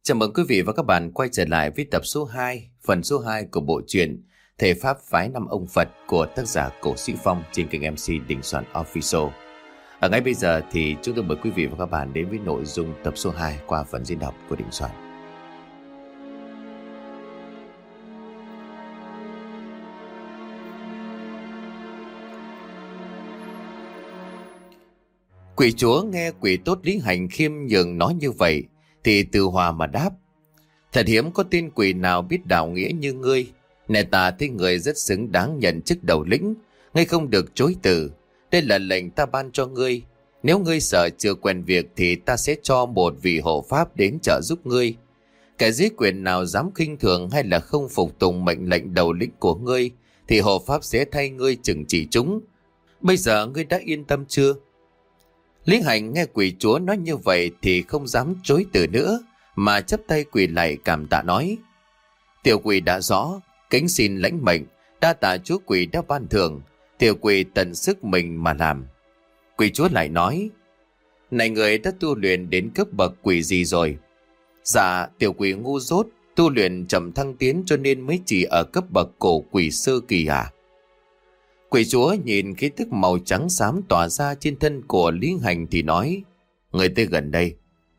Chào mừng quý vị và các bạn quay trở lại với tập số 2, phần số 2 của bộ truyện Thể Pháp Phái Năm Ông Phật của tác giả Cổ Sĩ Phong trên kênh MC Đình Soạn Official. Ở ngay bây giờ thì chúng tôi mời quý vị và các bạn đến với nội dung tập số 2 qua phần diễn đọc của Đình Soạn. Quỷ chúa nghe quỷ tốt Lý Hành khiêm nhường nói như vậy thì từ hòa mà đáp: Thật hiếm có tên quỷ nào biết đạo nghĩa như ngươi. Nè ta thấy người rất xứng đáng nhận chức đầu lĩnh, ngươi không được chối từ. Đây là lệnh ta ban cho ngươi. Nếu ngươi sợ chưa quen việc thì ta sẽ cho một vị hộ pháp đến trợ giúp ngươi. Kẻ dưới quyền nào dám khinh thường hay là không phục tùng mệnh lệnh đầu lĩnh của ngươi thì hộ pháp sẽ thay ngươi trừng trị chúng. Bây giờ ngươi đã yên tâm chưa? Lý Hành nghe quỷ chúa nói như vậy thì không dám chối từ nữa, mà chắp tay quỳ lạy cảm tạ nói: Tiểu quỷ đã rõ, kính xin lãnh mệnh, đa tạ chúa quỷ đã ban thưởng, tiểu quỷ tận sức mình mà làm. Quỷ chúa lại nói: Này người đã tu luyện đến cấp bậc quỷ gì rồi? Dạ, tiểu quỷ ngu dốt, tu luyện chậm thăng tiến cho nên mới chỉ ở cấp bậc cổ quỷ sơ kỳ à? Quỷ chúa nhìn khí tức màu trắng xám tỏa ra trên thân của Lý Hành thì nói: Người tới gần đây.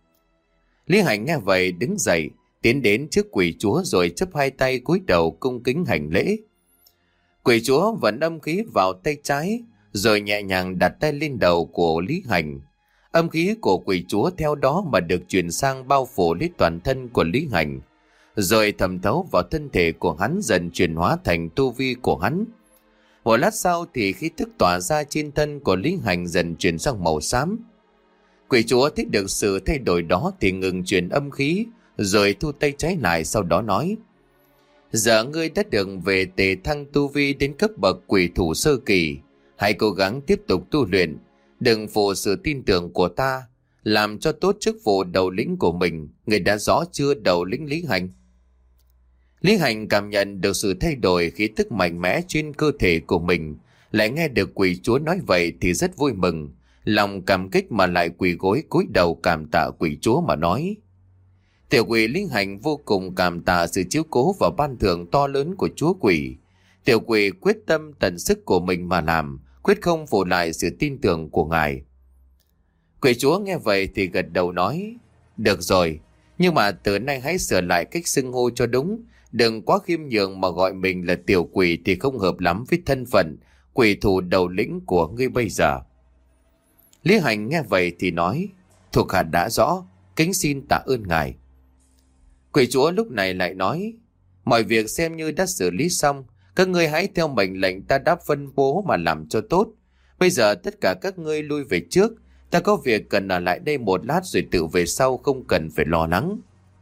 Lý Hành nghe vậy đứng dậy, tiến đến trước quỷ chúa rồi chắp hai tay cúi đầu cung kính hành lễ. Quỷ chúa vẫn âm khí vào tay trái, rồi nhẹ nhàng đặt tay lên đầu của Lý Hành. Âm khí của quỷ chúa theo đó mà được chuyển sang bao phủ lấy toàn thân của Lý Hành, rồi thẩm thấu vào thân thể của hắn, dần chuyển hóa thành tu vi của hắn. Một lát sau thì khí tức tỏa ra trên thân của Lý Hành dần chuyển sang màu xám. Quỷ chúa thấy được sự thay đổi đó thì ngừng chuyển âm khí, rồi thu tay trái lại, sau đó nói: Giờ ngươi đã được về tề thăng tu vi đến cấp bậc quỷ thủ sơ kỳ, hãy cố gắng tiếp tục tu luyện, đừng phụ sự tin tưởng của ta, làm cho tốt chức vụ đầu lĩnh của mình. Ngươi đã rõ chưa đầu lĩnh Lý Hành? Lý Hành cảm nhận được sự thay đổi khí tức mạnh mẽ trên cơ thể của mình, lại nghe được quỷ chúa nói vậy thì rất vui mừng, lòng cảm kích mà lại quỳ gối cúi đầu cảm tạ quỷ chúa mà nói: Tiểu quỷ Lý Hành vô cùng cảm tạ sự chiếu cố và ban thưởng to lớn của chúa quỷ. Tiểu quỷ quyết tâm tận sức của mình mà làm, quyết không phụ lại sự tin tưởng của ngài. Quỷ chúa nghe vậy thì gật đầu nói: Được rồi, nhưng mà từ nay hãy sửa lại cách xưng hô cho đúng, đừng quá khiêm nhường mà gọi mình là tiểu quỷ thì không hợp lắm với thân phận quỷ thủ đầu lĩnh của ngươi bây giờ. Lý Hành nghe vậy thì nói: Thuộc hạ đã rõ, kính xin tạ ơn ngài. Quỷ chúa lúc này lại nói: Mọi việc xem như đã xử lý xong, các ngươi hãy theo mệnh lệnh ta đã phân bố mà làm cho tốt. Bây giờ tất cả các ngươi lui về trước, ta có việc cần ở lại đây một lát rồi tự về sau, không cần phải lo lắng.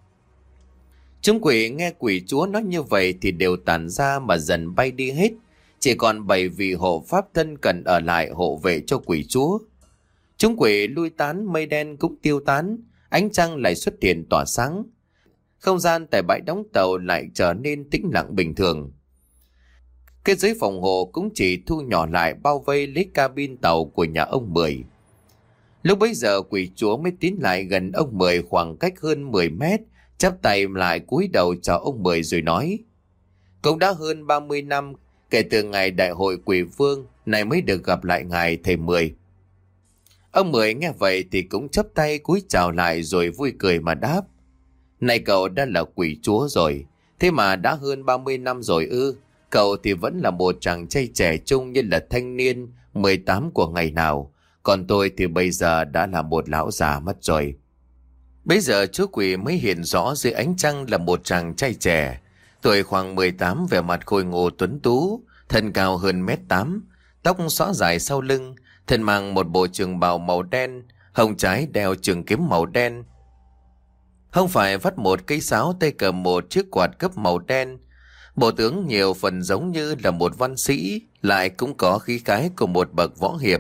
Chúng quỷ nghe quỷ chúa nói như vậy thì đều tản ra mà dần bay đi hết, chỉ còn 7 vị hộ pháp thân cần ở lại hộ vệ cho quỷ chúa. Chúng quỷ lui tán, mây đen cũng tiêu tán, ánh trăng lại xuất hiện tỏa sáng. Không gian tại bãi đóng tàu lại trở nên tĩnh lặng bình thường. Cái dưới phòng hộ cũng chỉ thu nhỏ lại, bao vây lấy cabin tàu của nhà ông Mười. Lúc bấy giờ quỷ chúa mới tiến lại gần ông Mười khoảng cách hơn 10 mét, chắp tay lại cúi đầu chào ông Mười rồi nói: Cũng đã hơn 30 năm kể từ ngày đại hội quỷ vương này mới được gặp lại ngài thầy Mười. Ông Mười nghe vậy thì cũng chắp tay cúi chào lại rồi vui cười mà đáp: Này cậu đã là quỷ chúa rồi, thế mà đã hơn 30 năm rồi ư? Cậu thì vẫn là một chàng trai trẻ trung như là thanh niên 18 của ngày nào, còn tôi thì bây giờ đã là một lão già mất rồi. Bây giờ chúa quỷ mới hiện rõ dưới ánh trăng là một chàng trai trẻ, tuổi khoảng 18, vẻ mặt khôi ngô tuấn tú, thân cao hơn 1m8, tóc xõa dài sau lưng, thân mang một bộ trường bào màu đen, hông trái đeo trường kiếm màu đen. Không phải vắt một cây sáo, tay cầm một chiếc quạt cấp màu đen. Bộ tướng nhiều phần giống như là một văn sĩ, lại cũng có khí khái của một bậc võ hiệp.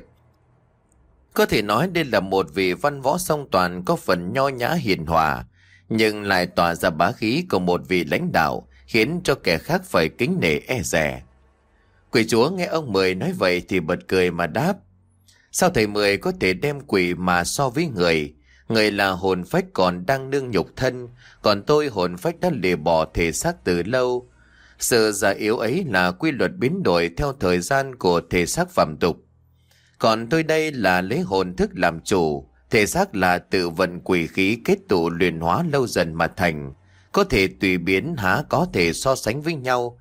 Có thể nói đây là một vị văn võ song toàn, có phần nho nhã hiền hòa, nhưng lại tỏa ra bá khí của một vị lãnh đạo, khiến cho kẻ khác phải kính nể e dè. Quỷ chúa nghe ông Mười nói vậy thì bật cười mà đáp: Sao thầy Mười có thể đem quỷ mà so với người? Người là hồn phách còn đang nương nhục thân, còn tôi hồn phách đã lìa bỏ thể xác từ lâu. Sự già yếu ấy là quy luật biến đổi theo thời gian của thể xác phàm tục. Còn tôi đây là lấy hồn thức làm chủ, thể xác là tự vận quỷ khí kết tụ luyện hóa lâu dần mà thành, có thể tùy biến há có thể so sánh với nhau.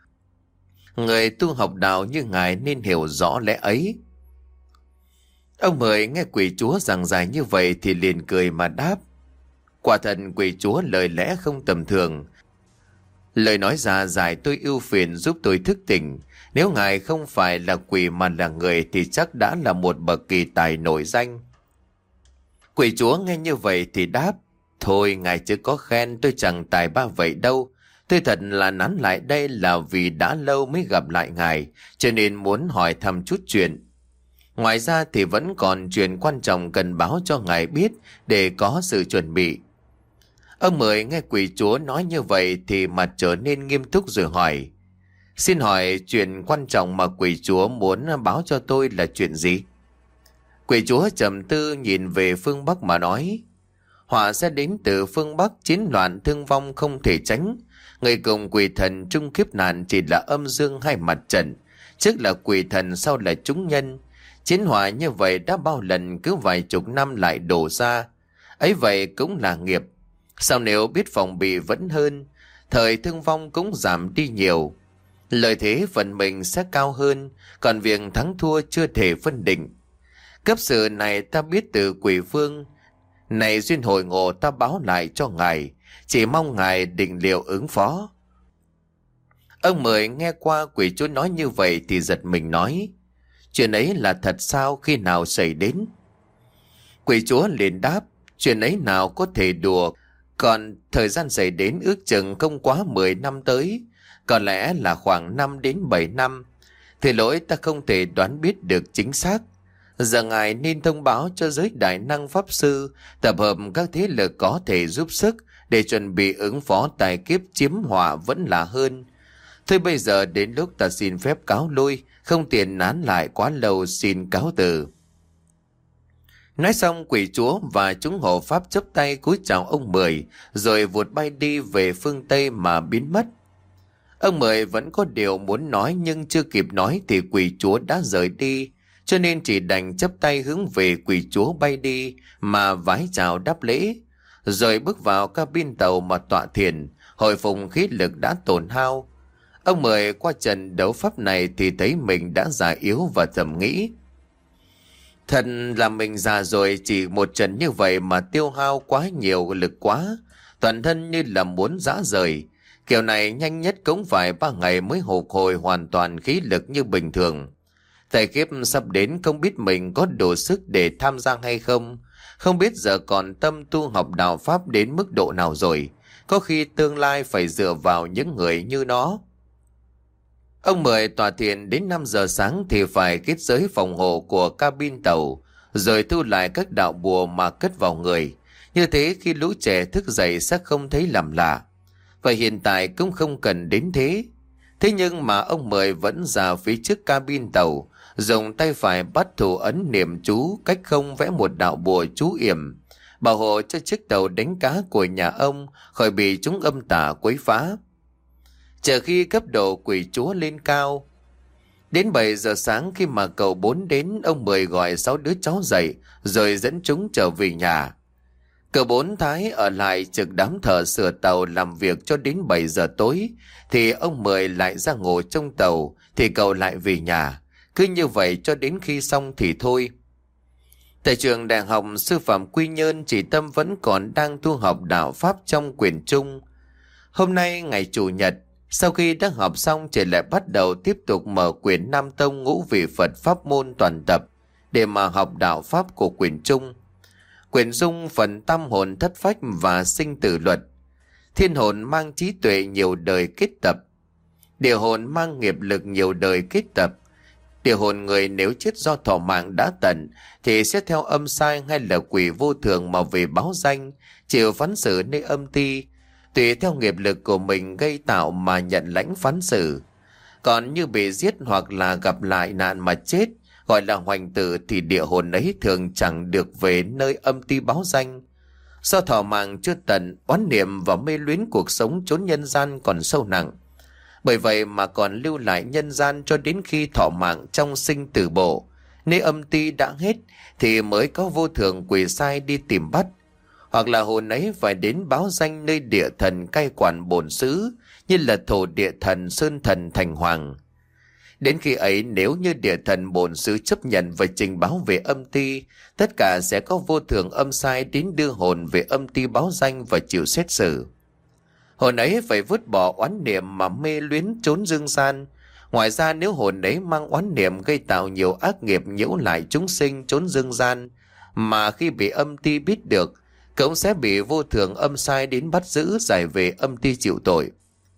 Người tu học đạo như ngài nên hiểu rõ lẽ ấy. Ông Mười nghe quỷ chúa giảng giải như vậy thì liền cười mà đáp: quả thật quỷ chúa lời lẽ không tầm thường. Lời nói ra giải tôi ưu phiền, giúp tôi thức tỉnh. Nếu ngài không phải là quỷ mà là người thì chắc đã là một bậc kỳ tài nổi danh. Quỷ chúa nghe như vậy thì đáp: thôi ngài chứ có khen, tôi chẳng tài ba vậy đâu. Tôi thật là nán lại đây là vì đã lâu mới gặp lại ngài, cho nên muốn hỏi thăm chút chuyện. Ngoài ra thì vẫn còn chuyện quan trọng cần báo cho ngài biết để có sự chuẩn bị. Ông Mười nghe quỷ chúa nói như vậy thì mặt trở nên nghiêm túc rồi hỏi: xin hỏi chuyện quan trọng mà quỷ chúa muốn báo cho tôi là chuyện gì? Quỷ chúa trầm tư nhìn về phương Bắc mà nói: họa sẽ đến từ phương Bắc, chiến loạn thương vong không thể tránh. Người cùng quỷ thần chung kiếp nạn chỉ là âm dương hai mặt trận, trước là quỷ thần sau là chúng nhân. Chiến họa như vậy đã bao lần cứ vài chục năm lại đổ ra, ấy vậy cũng là nghiệp. Sao nếu biết phòng bị vẫn hơn, thời thương vong cũng giảm đi nhiều. Lợi thế phần mình sẽ cao hơn, còn việc thắng thua chưa thể phân định. Cấp sự này ta biết từ quỷ vương, này duyên hồi ngộ ta báo lại cho ngài, chỉ mong ngài định liệu ứng phó. Ông Mười nghe qua quỷ chúa nói như vậy thì giật mình nói: chuyện ấy là thật sao, khi nào xảy đến? Quỷ chúa liền đáp: chuyện ấy nào có thể đùa, còn thời gian xảy đến ước chừng không quá 10 năm tới, có lẽ là khoảng 5 đến 7 năm. Thì lỗi ta không thể đoán biết được chính xác. Giờ ngài nên thông báo cho giới đại năng pháp sư tập hợp các thế lực có thể giúp sức để chuẩn bị ứng phó tài kiếp chiếm họa vẫn là hơn. Thôi bây giờ đến lúc ta xin phép cáo lui, không tiện nán lại quá lâu, xin cáo từ. Nói xong quỷ chúa và chúng hộ pháp chắp tay cúi chào ông Mười rồi vụt bay đi về phương Tây mà biến mất. Ông Mười vẫn có điều muốn nói nhưng chưa kịp nói thì quỷ chúa đã rời đi, cho nên chỉ đành chắp tay hướng về quỷ chúa bay đi mà vái chào đáp lễ, rồi bước vào cabin tàu mà tọa thiền, hồi phục khí lực đã tổn hao. Ông Mười qua trận đấu pháp này thì thấy mình đã già yếu và thầm nghĩ: thật là mình già rồi, chỉ một trận như vậy mà tiêu hao quá nhiều lực quá, toàn thân như là muốn rã rời. Kiểu này nhanh nhất cũng phải 3 ngày mới phục hồi hoàn toàn khí lực như bình thường. Thời kiếp sắp đến không biết mình có đủ sức để tham gia hay không. Không biết giờ còn tâm tu học đạo pháp đến mức độ nào rồi. Có khi tương lai phải dựa vào những người như nó. Ông Mười tọa thiền đến 5 giờ sáng thì phải kết giới phòng hộ của cabin tàu, rồi thu lại các đạo bùa mà cất vào người. Như thế khi lũ trẻ thức dậy sẽ không thấy làm lạ. Và hiện tại cũng không cần đến thế. Thế nhưng mà ông Mười vẫn ra phía trước cabin tàu, dùng tay phải bắt thủ ấn niệm chú, cách không vẽ một đạo bùa chú yểm, bảo hộ cho chiếc tàu đánh cá của nhà ông khỏi bị chúng âm tà quấy phá. Chờ khi cấp độ quỷ chúa lên cao, đến 7 giờ sáng khi mà cậu 4 đến, ông Mười gọi 6 đứa cháu dậy rồi dẫn chúng trở về nhà. Cậu 4 Thái ở lại trực đám thợ sửa tàu làm việc cho đến 7 giờ tối, thì ông Mười lại ra ngủ trong tàu, thì cậu lại về nhà. Cứ như vậy cho đến khi xong thì thôi. Tại trường Đại học Sư phạm Quy Nhơn, chị Tâm vẫn còn đang tu học đạo Pháp trong quyển Trung. Hôm nay ngày Chủ nhật, sau khi đã học xong, chị lại bắt đầu tiếp tục mở quyển Nam Tông Ngũ Vị Phật Pháp môn toàn tập để mà học đạo Pháp của quyển Trung. Quyển Dung phần tâm hồn thất phách và sinh tử luật. Thiên hồn mang trí tuệ nhiều đời kết tập. Địa hồn mang nghiệp lực nhiều đời kết tập. Địa hồn người nếu chết do thọ mạng đã tận thì sẽ theo âm sai hay là quỷ vô thường mà về báo danh, chịu phán xử nơi âm ti, tùy theo nghiệp lực của mình gây tạo mà nhận lãnh phán xử. Còn như bị giết hoặc là gặp lại nạn mà chết, gọi là hoành tử, thì địa hồn ấy thường chẳng được về nơi âm ti báo danh. Do thọ mạng chưa tận, oán niệm và mê luyến cuộc sống chốn nhân gian còn sâu nặng. Bởi vậy mà còn lưu lại nhân gian cho đến khi thọ mạng trong sinh tử bộ, nơi âm ti đã hết thì mới có vô thường quỷ sai đi tìm bắt. Hoặc là hồn ấy phải đến báo danh nơi địa thần cai quản bổn xứ, như là thổ địa thần, sơn thần, thành hoàng. Đến khi ấy, nếu như địa thần bổn xứ chấp nhận và trình báo về âm ti, tất cả sẽ có vô thường âm sai đến đưa hồn về âm ti báo danh và chịu xét xử. Hồn ấy phải vứt bỏ oán niệm mà mê luyến trốn dương gian. Ngoài ra, nếu hồn ấy mang oán niệm gây tạo nhiều ác nghiệp nhiễu lại chúng sinh trốn dương gian, mà khi bị âm ti biết được, cũng sẽ bị vô thường âm sai đến bắt giữ giải về âm ti chịu tội.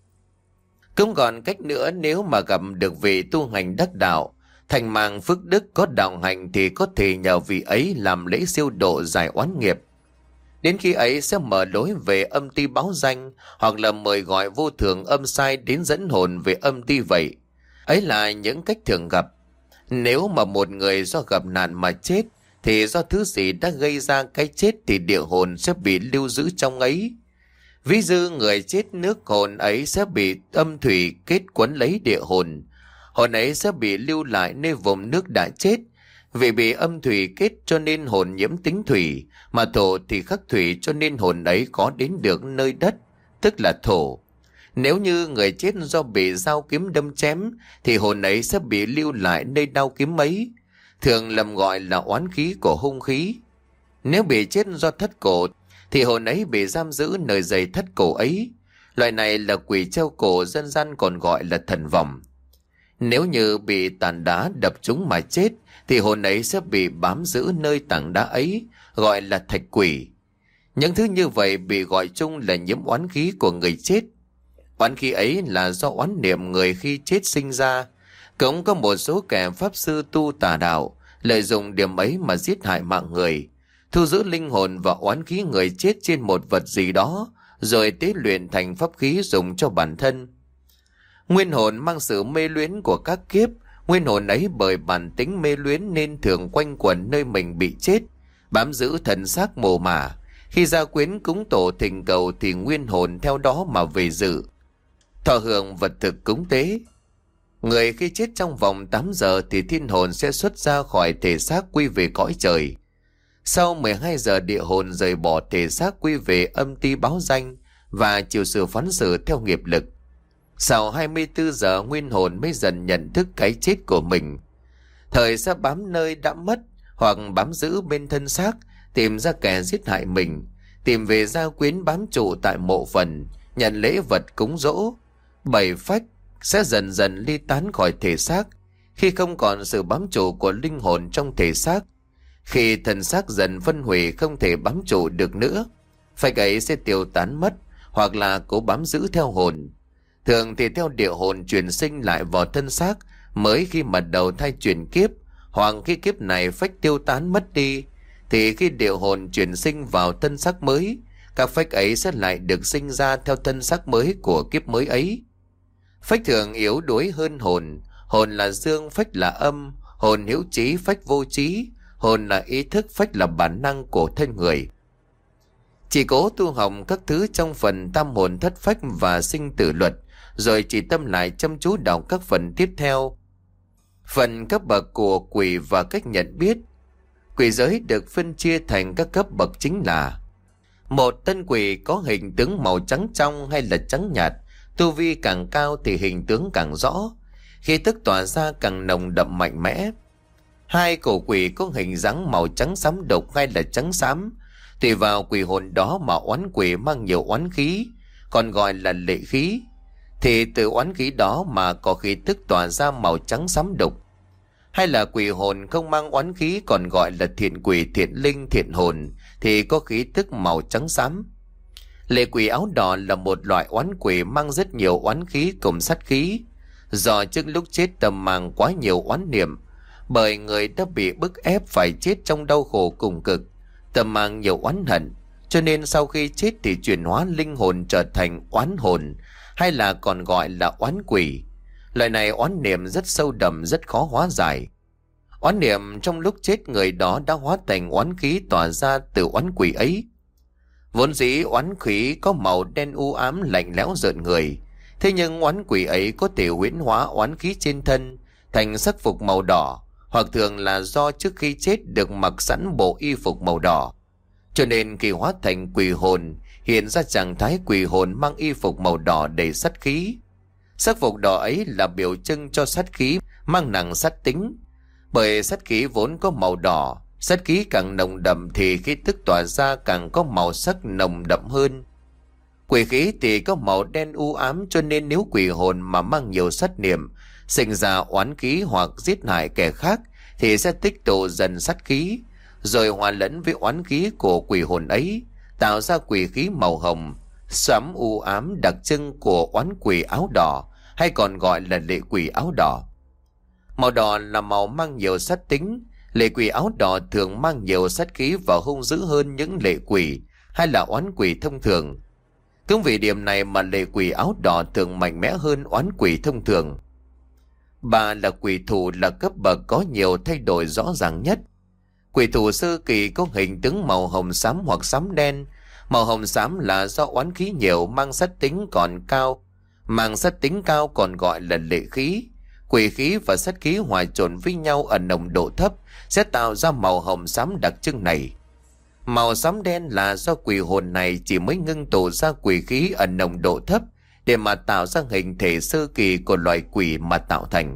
Cũng còn cách nữa, nếu mà gặp được vị tu hành đắc đạo, thành mạng phước đức có đạo hành, thì có thể nhờ vị ấy làm lễ siêu độ giải oán nghiệp. Đến khi ấy sẽ mở lối về âm ti báo danh, hoặc là mời gọi vô thường âm sai đến dẫn hồn về âm ti vậy. Ấy là những cách thường gặp. Nếu mà một người do gặp nạn mà chết, thì do thứ gì đã gây ra cái chết thì địa hồn sẽ bị lưu giữ trong ấy. Ví dụ người chết, nước hồn ấy sẽ bị âm thủy kết quấn lấy địa hồn. Hồn ấy sẽ bị lưu lại nơi vùng nước đã chết. Vì bị âm thủy kết cho nên hồn nhiễm tính thủy, mà thổ thì khắc thủy cho nên hồn ấy có đến được nơi đất, tức là thổ. Nếu như người chết do bị dao kiếm đâm chém, thì hồn ấy sẽ bị lưu lại nơi đao kiếm ấy, thường lầm gọi là oán khí của hung khí. Nếu bị chết do thất cổ, thì hồn ấy bị giam giữ nơi dây thất cổ ấy. Loại này là quỷ treo cổ, dân gian còn gọi là thần vòng. Nếu như bị tảng đá đập trúng mà chết, thì hồn ấy sẽ bị bám giữ nơi tảng đá ấy, gọi là thạch quỷ. Những thứ như vậy bị gọi chung là nhiễm oán khí của người chết. Oán khí ấy là do oán niệm người khi chết sinh ra. Cũng có một số kẻ pháp sư tu tà đạo lợi dụng điểm ấy mà giết hại mạng người, thu giữ linh hồn và oán khí người chết trên một vật gì đó, rồi tế luyện thành pháp khí dùng cho bản thân. Nguyên hồn mang sự mê luyến của các kiếp. Nguyên hồn ấy bởi bản tính mê luyến nên thường quanh quẩn nơi mình bị chết, bám giữ thần xác mồ mả. Khi gia quyến cúng tổ thỉnh cầu thì nguyên hồn theo đó mà về dự, thọ hưởng vật thực cúng tế. Người khi chết trong vòng 8 giờ thì thiên hồn sẽ xuất ra khỏi thể xác quy về cõi trời. Sau 12 giờ địa hồn rời bỏ thể xác quy về âm ti báo danh và chịu sự phán xử theo nghiệp lực. Sau 24 giờ nguyên hồn mới dần nhận thức cái chết của mình. Thời sẽ bám nơi đã mất, hoặc bám giữ bên thân xác, tìm ra kẻ giết hại mình, tìm về gia quyến bám trụ tại mộ phần, nhận lễ vật cúng dỗ. Bảy phách sẽ dần dần ly tán khỏi thể xác khi không còn sự bám trụ của linh hồn trong thể xác. Khi thân xác dần phân hủy không thể bám trụ được nữa, phách ấy sẽ tiêu tán mất, hoặc là cố bám giữ theo hồn. Thường thì theo địa hồn chuyển sinh lại vào thân xác mới khi mà đầu thai chuyển kiếp, hoặc khi kiếp này phách tiêu tán mất đi, thì khi địa hồn chuyển sinh vào thân xác mới, các phách ấy sẽ lại được sinh ra theo thân xác mới của kiếp mới ấy. Phách thường yếu đuối hơn hồn. Hồn là dương, phách là âm. Hồn hữu trí, phách vô trí. Hồn là ý thức, phách là bản năng của thân người. Chỉ cố tu học các thứ trong phần tam hồn thất phách và sinh tử luật, rồi chỉ tâm lại chăm chú đọc các phần tiếp theo. Phần cấp bậc của quỷ và cách nhận biết. Quỷ giới được phân chia thành các cấp bậc chính là: một, tân quỷ có hình tướng màu trắng trong hay là trắng nhạt. Tu vi càng cao thì hình tướng càng rõ, khí tức tỏa ra càng nồng đậm mạnh mẽ. Hai, cổ quỷ có hình dáng màu trắng xám độc hay là trắng xám. Tùy vào quỷ hồn đó mà oán quỷ mang nhiều oán khí, còn gọi là lệ khí, thì từ oán khí đó mà có khí tức tỏa ra màu trắng xám độc. Hay là quỷ hồn không mang oán khí, còn gọi là thiện quỷ, thiện linh, thiện hồn, thì có khí tức màu trắng xám. Lệ quỷ áo đỏ là một loại oán quỷ mang rất nhiều oán khí cùng sát khí. Do trước lúc chết tâm mang quá nhiều oán niệm, bởi người đã bị bức ép phải chết trong đau khổ cùng cực, tâm mang nhiều oán hận, cho nên sau khi chết thì chuyển hóa linh hồn trở thành oán hồn, hay là còn gọi là oán quỷ. Loại này oán niệm rất sâu đậm, rất khó hóa giải. Oán niệm trong lúc chết người đó đã hóa thành oán khí tỏa ra từ oán quỷ ấy. Vốn dĩ oán khí có màu đen u ám lạnh lẽo rợn người, thế nhưng oán quỷ ấy có thể huyễn hóa oán khí trên thân thành sắc phục màu đỏ, hoặc thường là do trước khi chết được mặc sẵn bộ y phục màu đỏ. Cho nên khi hóa thành quỷ hồn, hiện ra trạng thái quỷ hồn mang y phục màu đỏ đầy sát khí. Sắc phục đỏ ấy là biểu trưng cho sát khí mang nặng sát tính. Bởi sát khí vốn có màu đỏ, sát khí càng nồng đậm thì khí tức tỏa ra càng có màu sắc nồng đậm hơn. Quỷ khí thì có màu đen u ám, cho nên nếu quỷ hồn mà mang nhiều sát niệm, sinh ra oán khí hoặc giết hại kẻ khác thì sẽ tích tụ dần sát khí, rồi hòa lẫn với oán khí của quỷ hồn ấy, tạo ra quỷ khí màu hồng, xám u ám đặc trưng của oán quỷ áo đỏ, hay còn gọi là lệ quỷ áo đỏ. Màu đỏ là màu mang nhiều sát tính, lệ quỷ áo đỏ thường mang nhiều sát khí và hung dữ hơn những lệ quỷ hay là oán quỷ thông thường. Cũng vì điểm này mà lệ quỷ áo đỏ thường mạnh mẽ hơn oán quỷ thông thường. Bà là quỷ thủ là cấp bậc có nhiều thay đổi rõ ràng nhất. Quỷ thủ sơ kỳ có hình tướng màu hồng xám hoặc xám đen. Màu hồng xám là do oán khí nhiều mang sát tính còn cao. Mang sát tính cao còn gọi là lệ khí. Quỷ khí và sát khí hòa trộn với nhau ở nồng độ thấp sẽ tạo ra màu hồng xám đặc trưng này. Màu xám đen là do quỷ hồn này chỉ mới ngưng tụ ra quỷ khí ở nồng độ thấp để mà tạo ra hình thể sơ kỳ của loài quỷ mà tạo thành.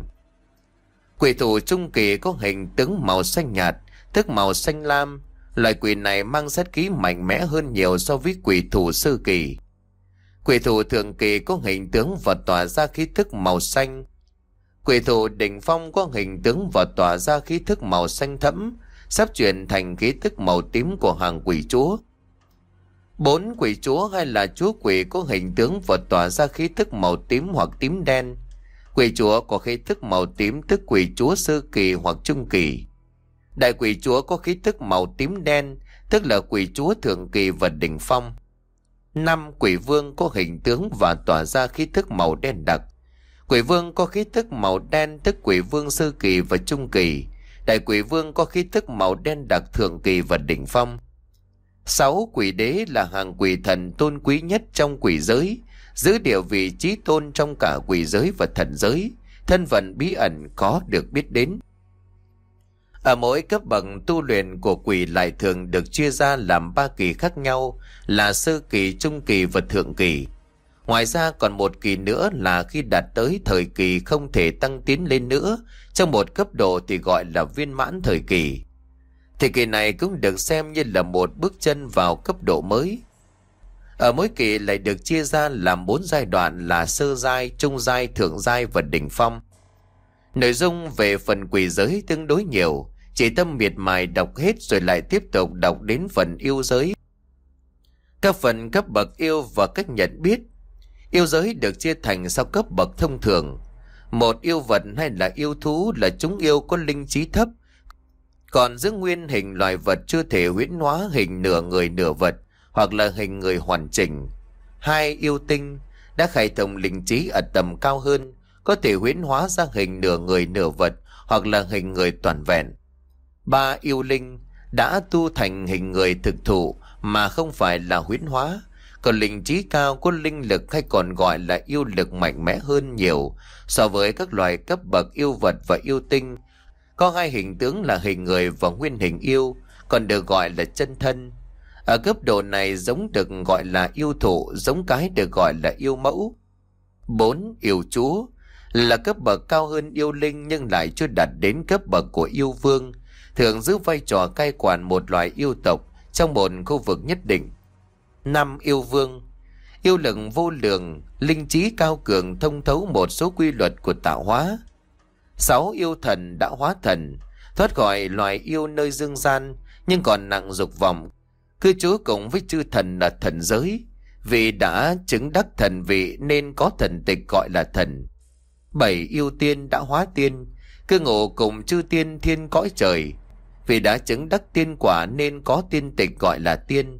Quỷ thủ trung kỳ có hình tướng màu xanh nhạt, tức màu xanh lam. Loài quỷ này mang sát khí mạnh mẽ hơn nhiều so với quỷ thủ sơ kỳ. Quỷ thủ thượng kỳ có hình tướng và tỏa ra khí thức màu xanh. Quỷ thủ đỉnh phong có hình tướng và tỏa ra khí thức màu xanh thẫm, sắp chuyển thành khí thức màu tím của hàng quỷ chúa. 4 quỷ chúa hay là chúa quỷ có hình tướng và tỏa ra khí thức màu tím hoặc tím đen. Quỷ chúa có khí thức màu tím tức quỷ chúa sơ kỳ hoặc trung kỳ. Đại quỷ chúa có khí thức màu tím đen tức là quỷ chúa thượng kỳ và đỉnh phong. 5 quỷ vương có hình tướng và tỏa ra khí thức màu đen đặc. Quỷ vương có khí thức màu đen tức quỷ vương sơ kỳ và trung kỳ. Đại quỷ vương có khí thức màu đen đặc thượng kỳ và đỉnh phong. 6 quỷ đế là hàng quỷ thần tôn quý nhất trong quỷ giới, giữ địa vị chí tôn trong cả quỷ giới và thần giới, thân phận bí ẩn có được biết đến. Ở mỗi cấp bậc tu luyện của quỷ lại thường được chia ra làm 3 kỳ khác nhau là sơ kỳ, trung kỳ và thượng kỳ. Ngoài ra còn một kỳ nữa là khi đạt tới thời kỳ không thể tăng tiến lên nữa trong một cấp độ thì gọi là viên mãn thời kỳ. Thời kỳ này cũng được xem như là một bước chân vào cấp độ mới. Ở mỗi kỳ lại được chia ra làm 4 giai đoạn là sơ giai, trung giai, thượng giai và đỉnh phong. Nội dung về phần quỷ giới tương đối nhiều, chỉ tâm miệt mài đọc hết rồi lại tiếp tục đọc đến phần yêu giới. Các phần cấp bậc yêu và cách nhận biết. Yêu giới được chia thành sau cấp bậc thông thường. Một yêu vật hay là yêu thú là chúng yêu có linh trí thấp, còn giữ nguyên hình loài vật chưa thể huyễn hóa hình nửa người nửa vật hoặc là hình người hoàn chỉnh. 2 yêu tinh đã khai thông linh trí ở tầm cao hơn, có thể huyễn hóa ra hình nửa người nửa vật hoặc là hình người toàn vẹn. 3 yêu linh đã tu thành hình người thực thụ mà không phải là huyễn hóa, còn linh trí cao có linh lực hay còn gọi là yêu lực mạnh mẽ hơn nhiều so với các loài cấp bậc yêu vật và yêu tinh. Có 2 hình tướng là hình người và nguyên hình yêu, còn được gọi là chân thân. Ở cấp độ này giống được gọi là yêu thụ, giống cái được gọi là yêu mẫu. 4 yêu chúa là cấp bậc cao hơn yêu linh nhưng lại chưa đạt đến cấp bậc của yêu vương, thường giữ vai trò cai quản một loài yêu tộc trong một khu vực nhất định. 5 yêu vương, yêu lực vô lượng, linh trí cao cường thông thấu một số quy luật của tạo hóa. 6 yêu thần đã hóa thần, thoát khỏi loài yêu nơi dương gian nhưng còn nặng dục vọng, cư trú cùng với chư thần là thần giới, vì đã chứng đắc thần vị nên có thần tịch gọi là thần. 7 yêu tiên đã hóa tiên, cư ngụ cùng chư tiên thiên cõi trời, vì đã chứng đắc tiên quả nên có tiên tịch gọi là tiên.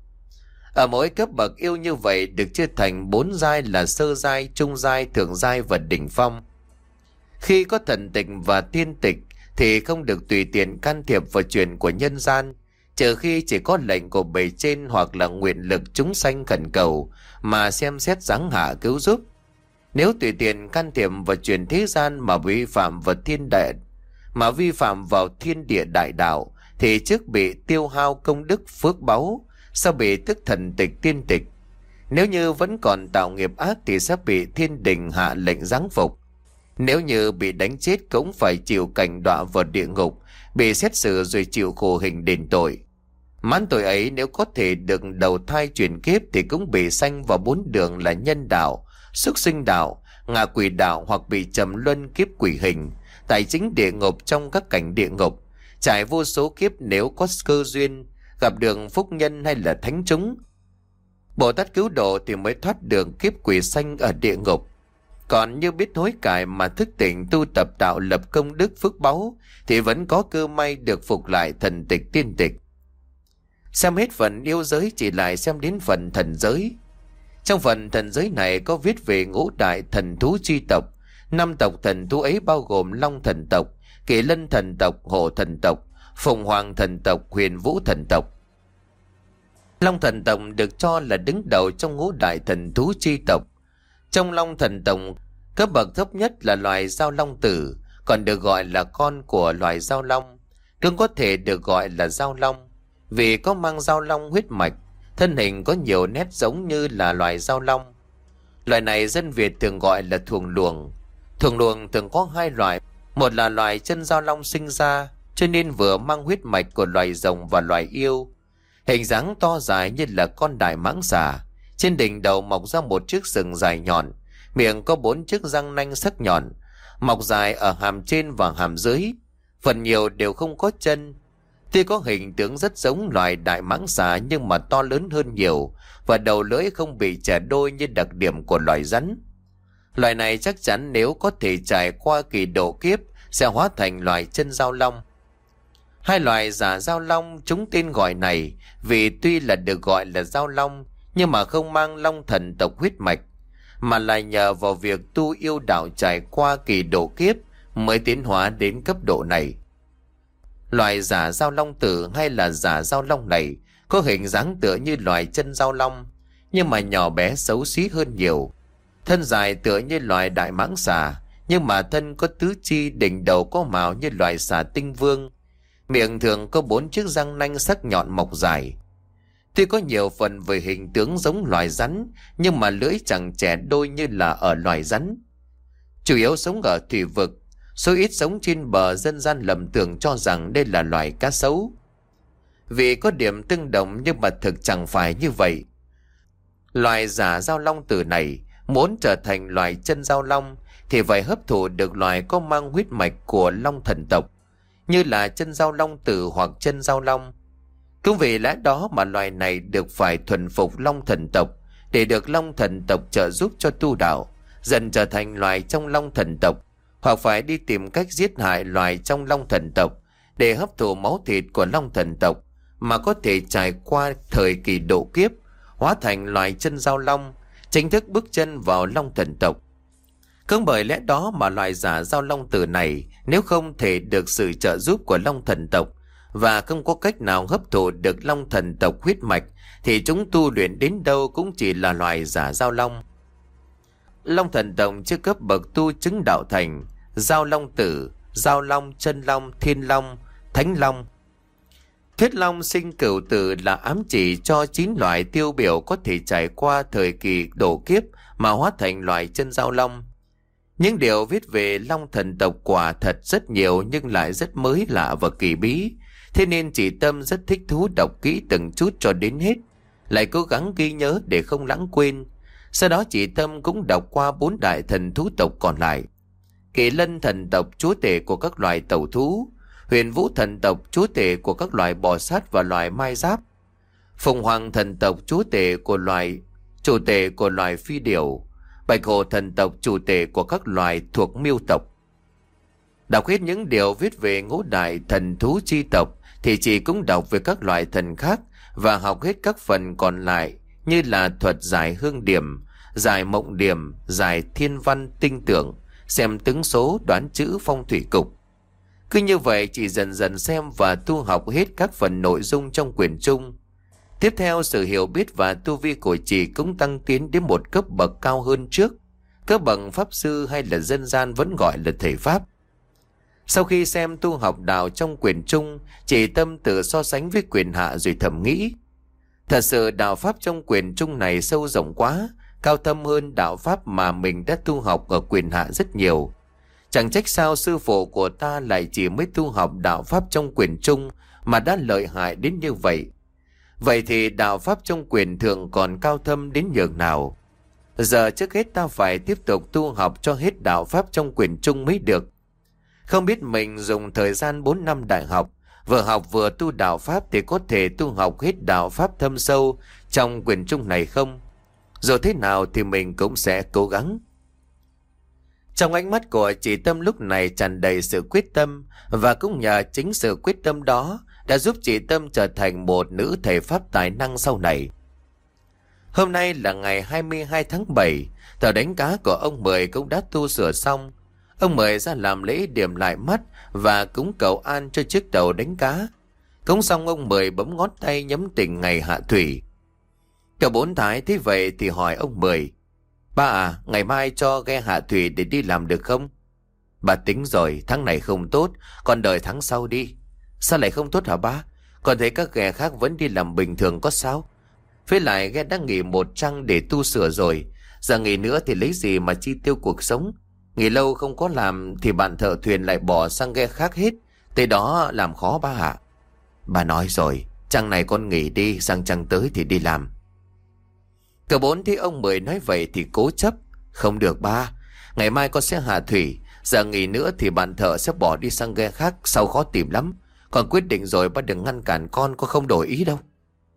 Ở mỗi cấp bậc yêu như vậy được chia thành 4 giai là sơ giai, trung giai, thượng giai và đỉnh phong. Khi có thần tịch và tiên tịch thì không được tùy tiện can thiệp vào chuyện của nhân gian, trừ khi chỉ có lệnh của bề trên hoặc là nguyện lực chúng sanh khẩn cầu mà xem xét giáng hạ cứu giúp. Nếu tùy tiện can thiệp vào chuyện thế gian mà vi phạm vào thiên địa đại đạo, thì trước bị tiêu hao công đức phước báu, sau bị tức thần tịch tiên tịch. Nếu như vẫn còn tạo nghiệp ác thì sẽ bị thiên đình hạ lệnh giáng phục. Nếu như bị đánh chết cũng phải chịu cảnh đọa vào địa ngục, bị xét xử rồi chịu khổ hình đền tội. Mãn tội ấy nếu có thể được đầu thai chuyển kiếp thì cũng bị sanh vào 4 đường là nhân đạo, súc sinh đạo, ngạ quỷ đạo, hoặc bị trầm luân kiếp quỷ hình tại chính địa ngục trong các cảnh địa ngục, trải vô số kiếp nếu có cơ duyên gặp được phúc nhân hay là thánh chúng. Bồ Tát cứu độ thì mới thoát được kiếp quỷ sanh ở địa ngục. Còn như biết hối cải mà thức tỉnh tu tập tạo lập công đức phước báu thì vẫn có cơ may được phục lại thần tịch tiên tịch. Xem hết phần yêu giới chỉ lại xem đến phần thần giới. Trong phần thần giới này có viết về 5 đại thần thú chi tộc. 5 tộc thần thú ấy bao gồm Long thần tộc, Kỳ Lân thần tộc, Hổ thần tộc, Phụng Hoàng thần tộc, Huyền Vũ thần tộc. Long thần tộc được cho là đứng đầu trong 5 đại thần thú chi tộc. Trong Long thần tộc, cấp bậc thấp nhất là loài Dao Long Tử, còn được gọi là con của loài Dao Long, cũng có thể được gọi là Dao Long, vì có mang Dao Long huyết mạch, thân hình có nhiều nét giống như là loài Dao Long. Loài này dân Việt thường gọi là thuồng luồng. Thuồng luồng thường có 2 loại, một là loài chân Dao Long sinh ra, cho nên vừa mang huyết mạch của loài rồng và loài yêu. Hình dáng to dài như là con đại mãng xà, trên đỉnh đầu mọc ra một chiếc sừng dài nhọn, miệng có 4 chiếc răng nanh sắc nhọn, mọc dài ở hàm trên và hàm dưới, phần nhiều đều không có chân. Tuy có hình tướng rất giống loài đại mãng xà nhưng mà to lớn hơn nhiều, và đầu lưỡi không bị chẻ đôi như đặc điểm của loài rắn. Loài này chắc chắn nếu có thể trải qua kỳ độ kiếp sẽ hóa thành loài chân Dao Long. 2 loài giả Dao Long chúng tên gọi này vì tuy là được gọi là Dao Long nhưng mà không mang Long thần tộc huyết mạch, mà là nhờ vào việc tu yêu đạo trải qua kỳ độ kiếp mới tiến hóa đến cấp độ này. Loài giả Dao Long Tử hay là giả Dao Long này có hình dáng tựa như loài chân Dao Long, nhưng mà nhỏ bé xấu xí hơn nhiều. Thân dài tựa như loài đại mãng xà, nhưng mà thân có tứ chi, đỉnh đầu có mào như loài xà tinh vương. Miệng thường có 4 chiếc răng nanh sắc nhọn mọc dài. Tuy có nhiều phần về hình tướng giống loài rắn, nhưng mà lưỡi chẳng chẻ đôi như là ở loài rắn. Chủ yếu sống ở thủy vực, số ít sống trên bờ, dân gian lầm tưởng cho rằng đây là loài cá sấu. Vì có điểm tương đồng nhưng mà thực chẳng phải như vậy. Loài giả Dao Long Tử này muốn trở thành loài chân Dao Long thì phải hấp thụ được loài có mang huyết mạch của Long thần tộc, như là chân Dao Long Tử hoặc chân Dao Long. Cũng vì lẽ đó mà loài này được phải thuần phục Long thần tộc để được Long thần tộc trợ giúp cho tu đạo, dần trở thành loài trong Long thần tộc, hoặc phải đi tìm cách giết hại loài trong Long thần tộc để hấp thụ máu thịt của Long thần tộc mà có thể trải qua thời kỳ độ kiếp, hóa thành loài chân Dao Long, chính thức bước chân vào Long thần tộc. Cũng bởi lẽ đó mà loài giả Dao Long Tử này nếu không thể được sự trợ giúp của Long thần tộc và không có cách nào hấp thụ được Long thần tộc huyết mạch thì chúng tu luyện đến đâu cũng chỉ là loài giả Dao Long. Long thần tộc chưa cấp bậc tu chứng đạo thành Dao Long Tử, Dao Long, Chân Long, Thiên Long, Thánh Long. Thuyết Long sinh cửu tử là ám chỉ cho 9 loài tiêu biểu có thể trải qua thời kỳ độ kiếp mà hóa thành loài chân Dao Long. Những điều viết về Long thần tộc quả thật rất nhiều nhưng lại rất mới lạ và kỳ bí, thế nên chị Tâm rất thích thú đọc kỹ từng chút cho đến hết, lại cố gắng ghi nhớ để không lãng quên. Sau đó chị Tâm cũng đọc qua 4 đại thần thú tộc còn lại. Kỳ Lân thần tộc chúa tể của các loài tẩu thú, Huyền Vũ thần tộc chúa tể của các loài bò sát và loài mai giáp, Phụng Hoàng thần tộc chủ tể của loài phi điểu, Bạch Hổ thần tộc chủ tể của các loài thuộc miêu tộc. Đọc hết những điều viết về 5 đại thần thú chi tộc thì chị cũng đọc về các loài thần khác và học hết các phần còn lại như là thuật giải hương điểm, giải mộng điểm, giải thiên văn tinh tưởng, xem tướng số, đoán chữ, phong thủy cục. Cứ như vậy chị dần dần xem và tu học hết các phần nội dung trong quyển chung. Tiếp theo, sự hiểu biết và tu vi của chị cũng tăng tiến đến một cấp bậc cao hơn trước. Cấp bậc pháp sư hay là dân gian vẫn gọi là thầy pháp. Sau khi xem tu học đạo trong quyển chung, chị Tâm tự so sánh với quyển hạ rồi thầm nghĩ. Thật sự đạo pháp trong quyển chung này sâu rộng quá, cao thâm hơn đạo pháp mà mình đã tu học ở quyển hạ rất nhiều. Chẳng trách sao sư phụ của ta lại chỉ mới tu học đạo pháp trong quyển chung mà đã lợi hại đến như vậy. Vậy thì đạo pháp trong quyển thượng còn cao thâm đến nhường nào? Giờ trước hết ta phải tiếp tục tu học cho hết đạo pháp trong quyển chung mới được. Không biết mình dùng thời gian 4 năm đại học, vừa học vừa tu đạo pháp thì có thể tu học hết đạo pháp thâm sâu trong quyển chung này không? Dù thế nào thì mình cũng sẽ cố gắng. Trong ánh mắt của chị Tâm lúc này tràn đầy sự quyết tâm, và cũng nhờ chính sự quyết tâm đó đã giúp chị Tâm trở thành một nữ thầy pháp tài năng sau này. Hôm nay là ngày 22 tháng 7, tàu đánh cá của ông Mười cũng đã tu sửa xong. Ông Mười ra làm lễ điểm lại mắt và cúng cầu an cho chiếc tàu đánh cá. Cúng xong, ông Mười bấm ngón tay nhắm tình ngày hạ thủy. Cậu Bốn Thái thấy vậy thì hỏi ông Mười: "Ba à, ngày mai cho ghe hạ thủy để đi làm được không?" "Bà tính rồi, tháng này không tốt, còn đợi tháng sau đi." "Sao lại không tốt hả ba? Còn thấy các ghe khác vẫn đi làm bình thường có sao? Với lại ghe đã nghỉ 1 trăng để tu sửa rồi, giờ nghỉ nữa thì lấy gì mà chi tiêu cuộc sống? Nghỉ lâu không có làm thì bạn thợ thuyền lại bỏ sang ghe khác hết, tới đó làm khó ba ạ." "Bà nói rồi, trăng này con nghỉ đi, sang trăng tới thì đi làm." Cậu Bốn thấy ông Mười nói vậy thì cố chấp: "Không được ba, ngày mai con sẽ hạ thủy, giờ nghỉ nữa thì bạn thợ sẽ bỏ đi sang ghe khác, sau khó tìm lắm. Con quyết định rồi, ba đừng ngăn cản con không đổi ý đâu."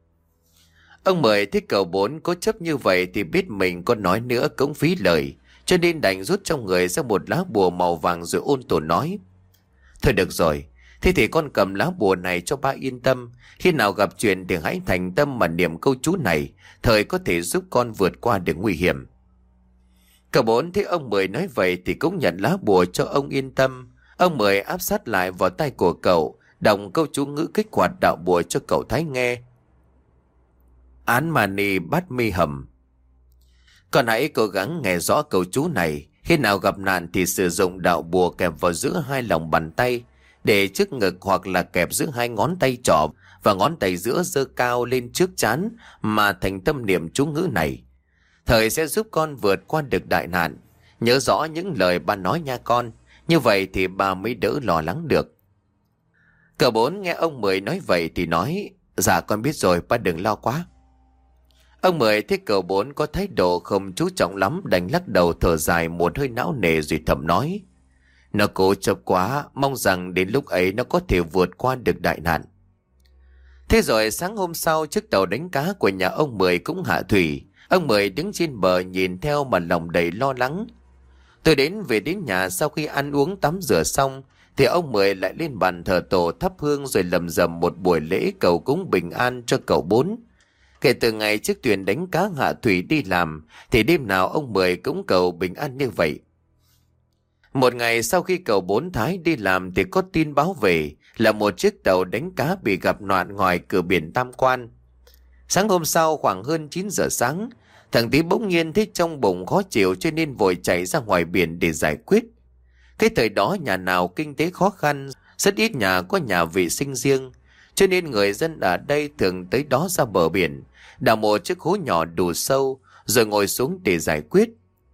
Ông Mười thấy cậu Bốn cố chấp như vậy thì biết mình có nói nữa cũng phí lời, cho nên đành rút trong người ra một lá bùa màu vàng rồi ôn tồn nói: "Thôi được rồi, thế thì con cầm lá bùa này cho ba yên tâm. Khi nào gặp chuyện thì hãy thành tâm mà niệm câu chú này, thời có thể giúp con vượt qua được nguy hiểm." Cậu Bốn thấy ông Mười nói vậy thì cũng nhận lá bùa cho ông yên tâm. Ông Mười áp sát lại vào tay của cậu, đọc câu chú ngữ kích hoạt đạo bùa cho cậu Thái nghe: "Án mani bát mi hầm." Con hãy cố gắng nghe rõ câu chú này. Khi nào gặp nạn thì sử dụng đạo bùa kẹp vào giữa 2 lòng bàn tay, để trước ngực hoặc là kẹp giữa 2 ngón tay trỏ và ngón tay giữa giơ cao lên trước trán mà thành tâm niệm chú ngữ này. Thời sẽ giúp con vượt qua được đại nạn. Nhớ rõ những lời ba nói nha con, như vậy thì ba mới đỡ lo lắng được. Cậu Bốn nghe ông Mười nói vậy thì nói: "Dạ con biết rồi, ba đừng lo quá." Ông Mười thấy cậu Bốn có thái độ không chú trọng lắm, đành lắc đầu thở dài một hơi não nề rồi thầm nói: "Nó cố chấp quá, mong rằng đến lúc ấy nó có thể vượt qua được đại nạn." Thế rồi sáng hôm sau, chiếc tàu đánh cá của nhà ông Mười cũng hạ thủy. Ông Mười đứng trên bờ nhìn theo mà lòng đầy lo lắng. Tôi về đến nhà sau khi ăn uống tắm rửa xong thì ông Mười lại lên bàn thờ tổ thắp hương rồi lầm rầm một buổi lễ cầu cúng bình an cho cậu Bốn. Kể từ ngày chiếc thuyền đánh cá hạ thủy đi làm thì đêm nào ông Mười cũng cầu bình an như vậy. Một ngày sau khi cậu Bốn Thái đi làm thì có tin báo về là một chiếc tàu đánh cá bị gặp nạn ngoài cửa biển Tam Quan. Sáng hôm sau khoảng hơn 9 giờ sáng, thằng Tí bỗng nhiên thấy trong bụng khó chịu cho nên vội chạy ra ngoài biển để giải quyết. Cái thời đó nhà nào kinh tế khó khăn, rất ít nhà có nhà vệ sinh riêng, cho nên người dân ở đây thường tới đó ra bờ biển, đào một chiếc hố nhỏ đủ sâu rồi ngồi xuống để giải quyết.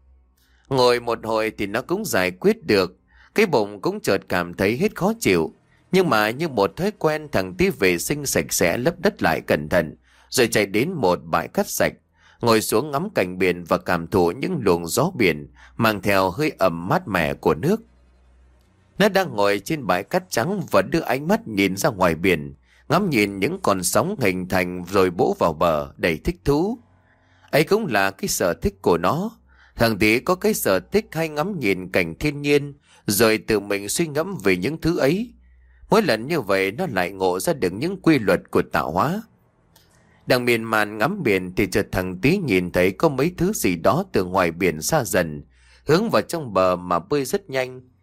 Ngồi một hồi thì nó cũng giải quyết được, cái bụng cũng chợt cảm thấy hết khó chịu. Nhưng mà như một thói quen, thằng Tí vệ sinh sạch sẽ lấp đất lại cẩn thận, rồi chạy đến một bãi cát sạch, ngồi xuống ngắm cảnh biển và cảm thụ những luồng gió biển mang theo hơi ẩm mát mẻ của nước. Nó đang ngồi trên bãi cát trắng và đưa ánh mắt nhìn ra ngoài biển, ngắm nhìn những con sóng hình thành rồi bổ vào bờ đầy thích thú. Ấy cũng là cái sở thích của nó. Thằng Tí có cái sở thích hay ngắm nhìn cảnh thiên nhiên, rồi tự mình suy ngẫm về những thứ ấy. Mỗi lần như vậy nó lại ngộ ra được những quy luật của tạo hóa. Đang miên man ngắm biển thì chợt thằng Tí nhìn thấy có mấy thứ gì đó từ ngoài biển xa dần, hướng vào trong bờ mà bơi rất nhanh.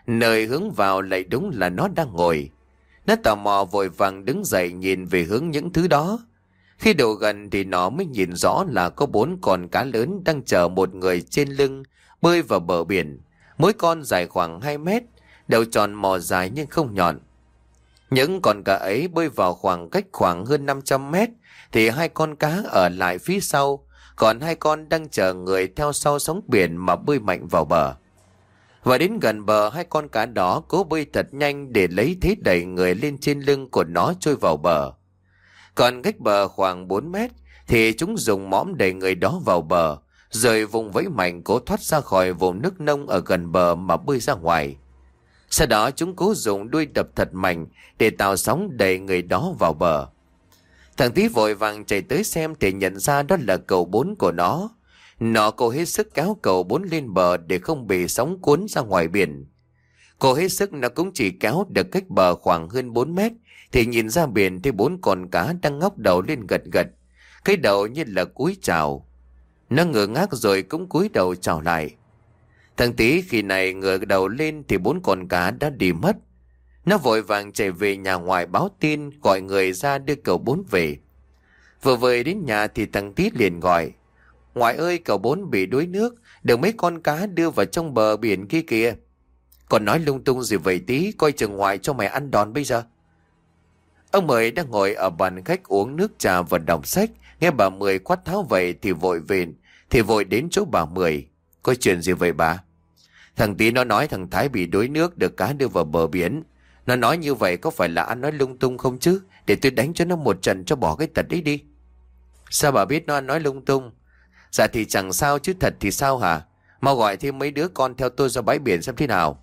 Nơi hướng vào lại đúng là nó đang ngồi. Nó tò mò vội vàng đứng dậy nhìn về hướng những thứ đó. Khi độ gần thì nó mới nhìn rõ là có 4 con cá lớn đang chờ một người trên lưng bơi vào bờ biển. Mỗi con dài khoảng 2 mét, đầu tròn mỏ dài nhưng không nhọn. Những con cá ấy bơi vào khoảng cách khoảng hơn 500 mét thì 2 con cá ở lại phía sau, còn 2 con đang chờ người theo sau sóng biển mà bơi mạnh vào bờ. Và đến gần bờ, 2 con cá đó cố bơi thật nhanh để lấy thế đẩy người lên trên lưng của nó trôi vào bờ. Còn cách bờ khoảng 4 mét thì chúng dùng mõm đẩy người đó vào bờ, rồi vùng vẫy mạnh cố thoát ra khỏi vùng nước nông ở gần bờ mà bơi ra ngoài. Sau đó chúng cố dùng đuôi đập thật mạnh để tạo sóng đẩy người đó vào bờ. Thằng Tí vội vàng chạy tới xem thì nhận ra đó là cậu 4 của nó. Nó cố hết sức kéo cậu 4 lên bờ để không bị sóng cuốn ra ngoài biển. Cô hết sức nó cũng chỉ kéo được cách bờ khoảng hơn 4 mét thì nhìn ra biển thấy 4 con cá đang ngóc đầu lên gật gật. Cái đầu như là cúi chào. Nó ngửa ngác rồi cũng cúi đầu chào lại. Thằng Tí khi này ngửa đầu lên thì 4 con cá đã đi mất. Nó vội vàng chạy về nhà ngoài báo tin, gọi người ra đưa cậu 4 về. Vừa về đến nhà thì thằng Tí liền gọi: "Ngoại ơi, cậu 4 bị đuối nước, được mấy con cá đưa vào trong bờ biển kia kìa." "Còn nói lung tung gì vậy Tí, coi chừng ngoại cho mày ăn đòn bây giờ." Ông Mười đang ngồi ở bàn khách uống nước trà và đọc sách, nghe bà Mười quát tháo vậy thì vội đến chỗ bà Mười. "Có chuyện gì vậy bà?" "Thằng Tí nó nói thằng Thái bị đuối nước được cá đưa vào bờ biển. Nó nói như vậy có phải là ăn nói lung tung không chứ? Để tôi đánh cho nó một trận cho bỏ cái tật ấy đi." "Sao bà biết nó ăn nói lung tung?" "Dạ thì chẳng sao chứ thật thì sao hả? Mau gọi thêm mấy đứa con theo tôi ra bãi biển xem thế nào."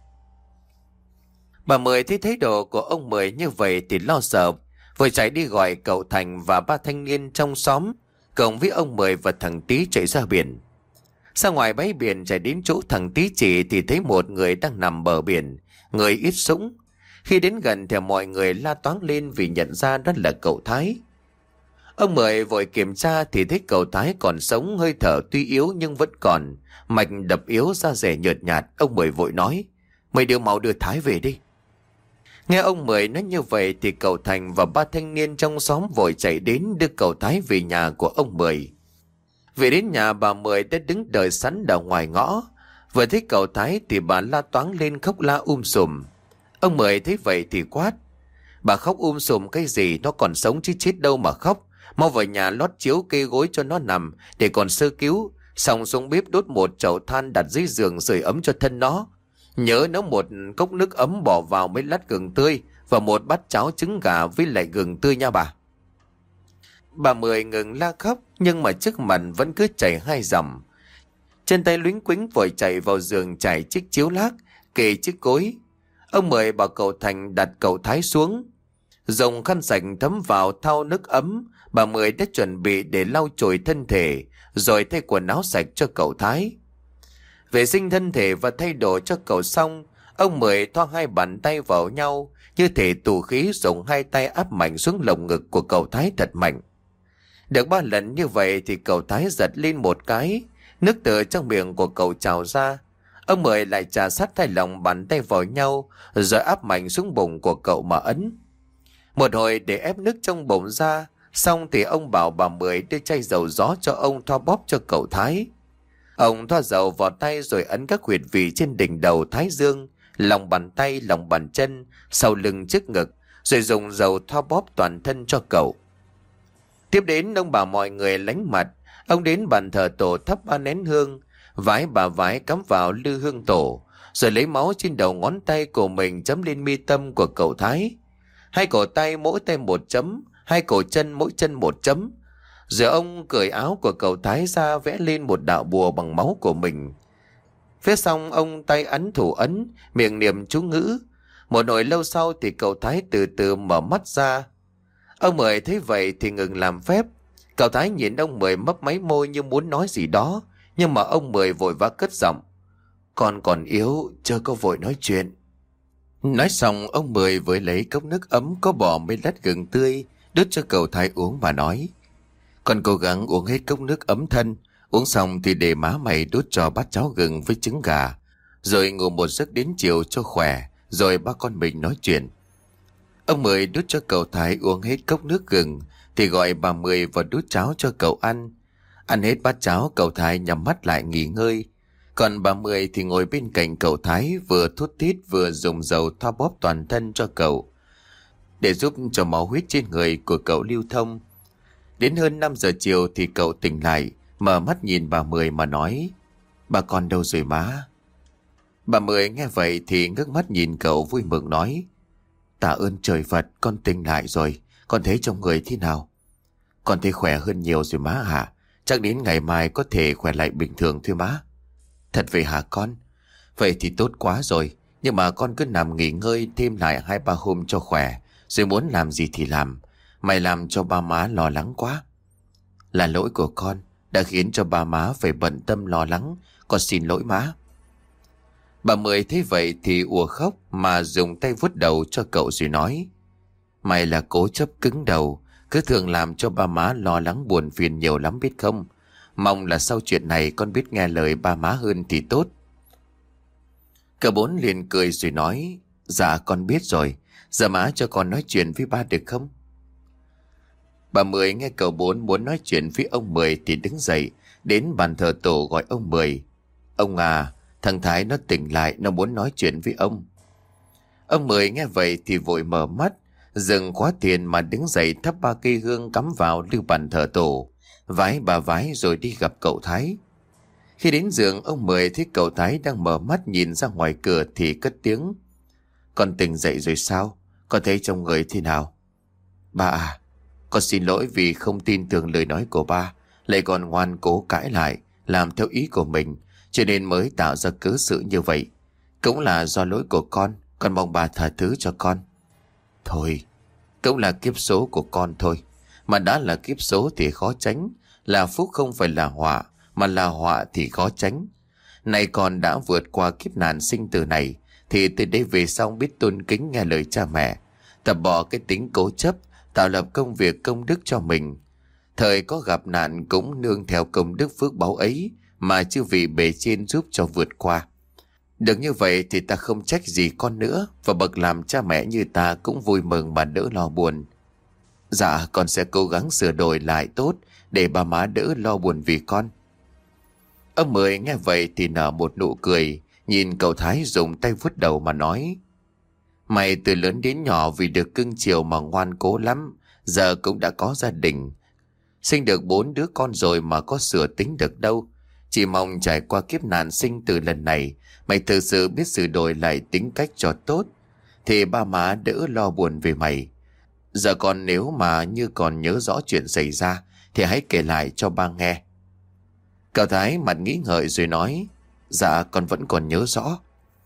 Bà Mười thấy thái độ của ông Mười như vậy thì lo sợ, vội chạy đi gọi cậu Thành và 3 thanh niên trong xóm, cùng với ông Mười và thằng Tí chạy ra biển. Ra ngoài bãi biển chạy đến chỗ thằng Tí chỉ thì thấy một người đang nằm bờ biển, người ít sũng. Khi đến gần thì mọi người la toáng lên vì nhận ra đó là cậu Thái. Ông Mười vội kiểm tra thì thấy cậu Thái còn sống, hơi thở tuy yếu nhưng vẫn còn, mạch đập yếu, da rẻ nhợt nhạt. Ông Mười vội nói: "Mấy đứa mau đưa Thái về đi." Nghe ông Mười nói như vậy thì cậu Thành và 3 thanh niên trong xóm vội chạy đến đưa cậu Thái về nhà của ông Mười. Về đến nhà, bà Mười đã đứng đợi sẵn ở ngoài ngõ. Vừa thấy cậu Thái thì bà la toáng lên khóc la sùm. Ông Mười thấy vậy thì quát: "Bà khóc sùm cái gì, nó còn sống chứ chết đâu mà khóc. Mau vào nhà lót chiếu kê gối cho nó nằm để còn sơ cứu, xong xuống bếp đốt một chậu than đặt dưới giường sưởi ấm cho thân nó. Nhớ nấu một cốc nước ấm bỏ vào mấy lát gừng tươi và một bát cháo trứng gà với lại gừng tươi nha bà." Bà Mười ngừng la khóc nhưng mà trước mặt vẫn cứ chảy 2 dòng. Chân tay luống quĩnh vội chạy vào giường trải chiếc chiếu lác, kê chiếc gối. Ông Mười bảo cậu Thành đặt cậu Thái xuống. Dùng khăn sạch thấm vào thau nước ấm, bà Mười đã chuẩn bị để lau chùi thân thể, rồi thay quần áo sạch cho cậu Thái. Vệ sinh thân thể và thay đồ cho cậu xong, ông Mười thoa 2 bàn tay vào nhau, như thể tù khí, dùng 2 tay áp mạnh xuống lồng ngực của cậu Thái thật mạnh. Được 3 lần như vậy thì cậu Thái giật lên một cái, nước từ trong miệng của cậu trào ra. Ông Mười lại chà sát 2 lòng bàn tay vào nhau, rồi áp mạnh xuống bụng của cậu mà ấn. Một hồi để ép nước trong bụng ra, xong thì ông bảo bà Mười đưa chai dầu gió cho ông thoa bóp cho cậu Thái. Ông thoa dầu vào tay rồi ấn các huyệt vị trên đỉnh đầu, thái dương, lòng bàn tay, lòng bàn chân, sau lưng, trước ngực, rồi dùng dầu thoa bóp toàn thân cho cậu. Tiếp đến ông bảo mọi người lánh mặt. Ông đến bàn thờ tổ thắp 3 nén hương, vái bà vái cắm vào lư hương tổ, rồi lấy máu trên đầu ngón tay của mình chấm lên mi tâm của cậu Thái. 2 cổ tay mỗi tay 1 chấm, 2 cổ chân mỗi chân 1 chấm. Rồi ông cởi áo của cậu Thái ra, vẽ lên một đạo bùa bằng máu của mình. Phía xong ông tay ấn thủ ấn, miệng niệm chú ngữ. Một hồi lâu sau thì cậu Thái từ từ mở mắt ra. Ông Mười thấy vậy thì ngừng làm phép. Cậu Thái nhìn ông Mười mấp máy môi như muốn nói gì đó, nhưng mà ông Mười vội vã cất giọng: "Con còn yếu, chưa có vội nói chuyện." Nói xong ông Mười vừa lấy cốc nước ấm có bỏ mấy lát gừng tươi đút cho cậu Thái uống và nói: "Con cố gắng uống hết cốc nước ấm thân. Uống xong thì để má mày đút cho bát cháo gừng với trứng gà. rồi ngủ một giấc đến chiều cho khỏe, rồi ba con mình nói chuyện. Ông Mười đút cho cậu Thái uống hết cốc nước gừng, thì gọi bà Mười vào đút cháo cho cậu ăn. Ăn hết bát cháo, cậu Thái nhắm mắt lại nghỉ ngơi. Còn bà Mười thì ngồi bên cạnh cậu Thái, vừa thút thít vừa dùng dầu thoa bóp toàn thân cho cậu, để giúp cho máu huyết trên người của cậu lưu thông. Đến hơn 5 giờ chiều thì cậu tỉnh lại, mở mắt nhìn bà Mười mà nói: "Bà con đâu rồi má?" Bà Mười nghe vậy thì ngước mắt nhìn cậu vui mừng nói: "Tạ ơn trời Phật, con tỉnh lại rồi. Con thấy trong người thế nào?" "Con thấy khỏe hơn nhiều rồi má hả? Chắc đến ngày mai có thể khỏe lại bình thường thôi má." "Thật vậy hả con? Vậy thì tốt quá rồi. Nhưng mà con cứ nằm nghỉ ngơi thêm lại 2-3 hôm cho khỏe, rồi muốn làm gì thì làm. Mày làm cho ba má lo lắng quá." "Là lỗi của con đã khiến cho ba má phải bận tâm lo lắng. Con xin lỗi má." Bà Mười thấy vậy thì ùa khóc mà dùng tay vuốt đầu cho cậu rồi nói: "Mày là cố chấp cứng đầu, cứ thường làm cho ba má lo lắng buồn phiền nhiều lắm biết không? Mong là sau chuyện này con biết nghe lời ba má hơn thì tốt." Cậu Bốn liền cười rồi nói: "Dạ con biết rồi. Giờ má cho con nói chuyện với ba được không?" Bà Mười nghe cậu Bốn muốn nói chuyện với ông Mười thì đứng dậy đến bàn thờ tổ gọi ông Mười: "Ông à, thằng Thái nó tỉnh lại, nó muốn nói chuyện với ông." Ông Mười nghe vậy thì vội mở mắt, dừng khóa tiền mà đứng dậy thắp 3 cây hương cắm vào lưu bàn thờ tổ, vái bà vái rồi đi gặp cậu Thái. Khi đến giường, ông Mười thấy cậu Thái đang mở mắt nhìn ra ngoài cửa thì cất tiếng: "Con tỉnh dậy rồi sao? Con thấy trong người thế nào?" "Ba à, con xin lỗi vì không tin tưởng lời nói của ba, lại còn ngoan cố cãi lại, làm theo ý của mình, cho nên mới tạo ra cớ sự như vậy. Cũng là do lỗi của con mong ba tha thứ cho con." "Thôi, cũng là kiếp số của con thôi. Mà đã là kiếp số thì khó tránh. Là phúc không phải là họa, mà là họa thì khó tránh. Nay con đã vượt qua kiếp nạn sinh tử này, thì từ đây về sau biết tôn kính nghe lời cha mẹ, tập bỏ cái tính cố chấp, tạo lập công việc công đức cho mình. Thời có gặp nạn cũng nương theo công đức phước báu ấy mà chư vị bề trên giúp cho vượt qua. Được như vậy thì ta không trách gì con nữa, và bậc làm cha mẹ như ta cũng vui mừng mà đỡ lo buồn. Dạ con sẽ cố gắng sửa đổi lại tốt để ba má đỡ lo buồn vì con." Ông Mười nghe vậy thì nở một nụ cười, nhìn cậu Thái dùng tay vuốt đầu mà nói: "Mày từ lớn đến nhỏ vì được cưng chiều mà ngoan cố lắm, giờ cũng đã có gia đình. Sinh được 4 đứa con rồi mà có sửa tính được đâu. Chỉ mong trải qua kiếp nạn sinh tử lần này, mày thực sự biết sửa đổi lại tính cách cho tốt, thì ba má đỡ lo buồn về mày. Giờ còn nếu mà như còn nhớ rõ chuyện xảy ra thì hãy kể lại cho ba nghe." Cậu Thái mặt nghĩ ngợi rồi nói: "Dạ con vẫn còn nhớ rõ."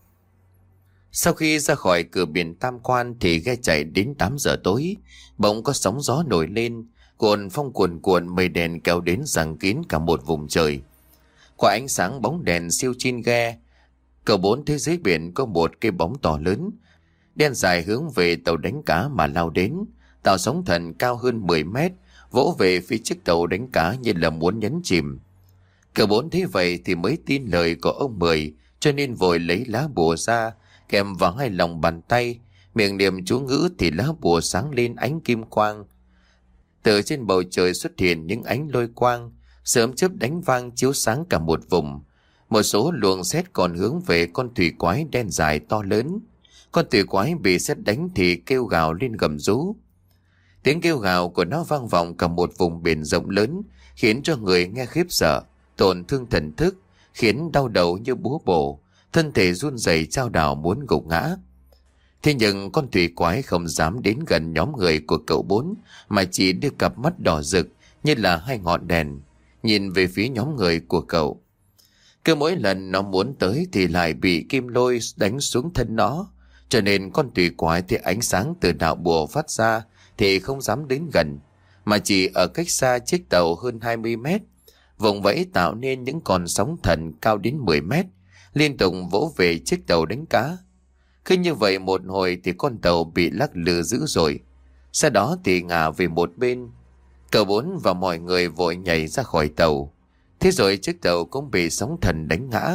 Sau khi ra khỏi cửa biển Tam Quan thì ghe chạy đến 8 giờ tối, bỗng có sóng gió nổi lên, cuồn phong cuồn cuộn, mây đèn kéo đến giăng kín cả một vùng trời. Qua ánh sáng bóng đèn siêu trên ghe, cậu Bốn thấy dưới biển có một cái bóng to lớn, đen dài hướng về tàu đánh cá mà lao đến. Tàu sóng thần cao hơn 10 mét, vỗ về phía chiếc tàu đánh cá như là muốn nhấn chìm. Cậu Bốn thấy vậy thì mới tin lời của ông Mười, cho nên vội lấy lá bùa ra, kèm vào 2 lòng bàn tay, miệng niệm chú ngữ thì lá bùa sáng lên ánh kim quang. Từ trên bầu trời xuất hiện những ánh lôi quang, sớm chớp đánh vang chiếu sáng cả một vùng. Một số luồng sét còn hướng về con thủy quái đen dài to lớn. Con thủy quái bị sét đánh thì kêu gào lên gầm rú. Tiếng kêu gào của nó vang vọng cả một vùng biển rộng lớn, khiến cho người nghe khiếp sợ, tổn thương thần thức, khiến đau đầu như búa bổ, thân thể run rẩy chao đảo muốn gục ngã. Thế nhưng con thủy quái không dám đến gần nhóm người của cậu Bốn, mà chỉ đưa cặp mắt đỏ rực như là 2 ngọn đèn nhìn về phía nhóm người của cậu. Cứ mỗi lần nó muốn tới thì lại bị kim lôi đánh xuống thân nó, cho nên con thủy quái thì ánh sáng từ đạo bùa phát ra thì không dám đến gần, mà chỉ ở cách xa chiếc tàu hơn 20 mét, vùng vẫy tạo nên những con sóng thần cao đến 10 mét, liên tục vỗ về chiếc tàu đánh cá. Cứ như vậy một hồi thì con tàu bị lắc lư dữ dội, sau đó thì ngả về một bên. Cậu Bốn và mọi người vội nhảy ra khỏi tàu. Thế rồi chiếc tàu cũng bị sóng thần đánh ngã,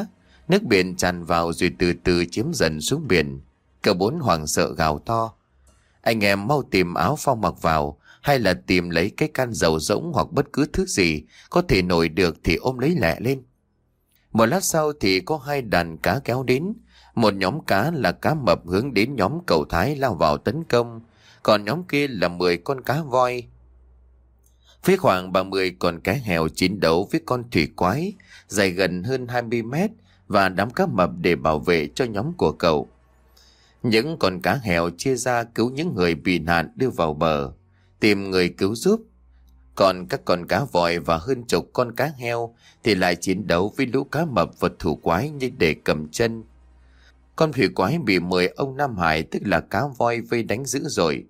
Nước biển tràn vào rồi từ từ chiếm dần xuống biển. Cậu Bốn hoảng sợ gào to: anh em mau tìm áo phao mặc vào, hay là tìm lấy cái can dầu rỗng hoặc bất cứ thứ gì có thể nổi được thì ôm lấy lẹ lên. Một lát sau thì có hai đàn cá kéo đến. Một nhóm cá là cá mập hướng đến nhóm cậu Thái lao vào tấn công, còn nhóm kia là 10 con cá voi. Phía khoảng 30 con cá heo chiến đấu với con thủy quái dài gần hơn 20 mét và đám cá mập để bảo vệ cho nhóm của cậu. Những con cá heo chia ra cứu những người bị nạn đưa vào bờ, tìm người cứu giúp. Còn các con cá voi và hơn chục con cá heo thì lại chiến đấu với lũ cá mập vật thủ quái như để cầm chân. Con thủy quái bị 10 ông Nam Hải tức là cá voi vây đánh dữ dội.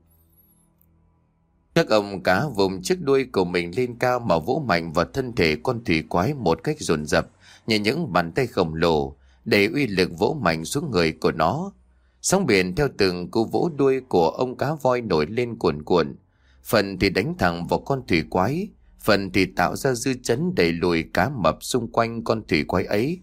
Các ông cá vùng chiếc đuôi của mình lên cao mà vỗ mạnh vào thân thể con thủy quái một cách dồn dập, như những bàn tay khổng lồ để uy lực vỗ mạnh xuống người của nó. Sóng biển theo từng cú vỗ đuôi của ông cá voi nổi lên cuồn cuộn, phần thì đánh thẳng vào con thủy quái, phần thì tạo ra dư chấn đẩy lùi cá mập xung quanh con thủy quái ấy.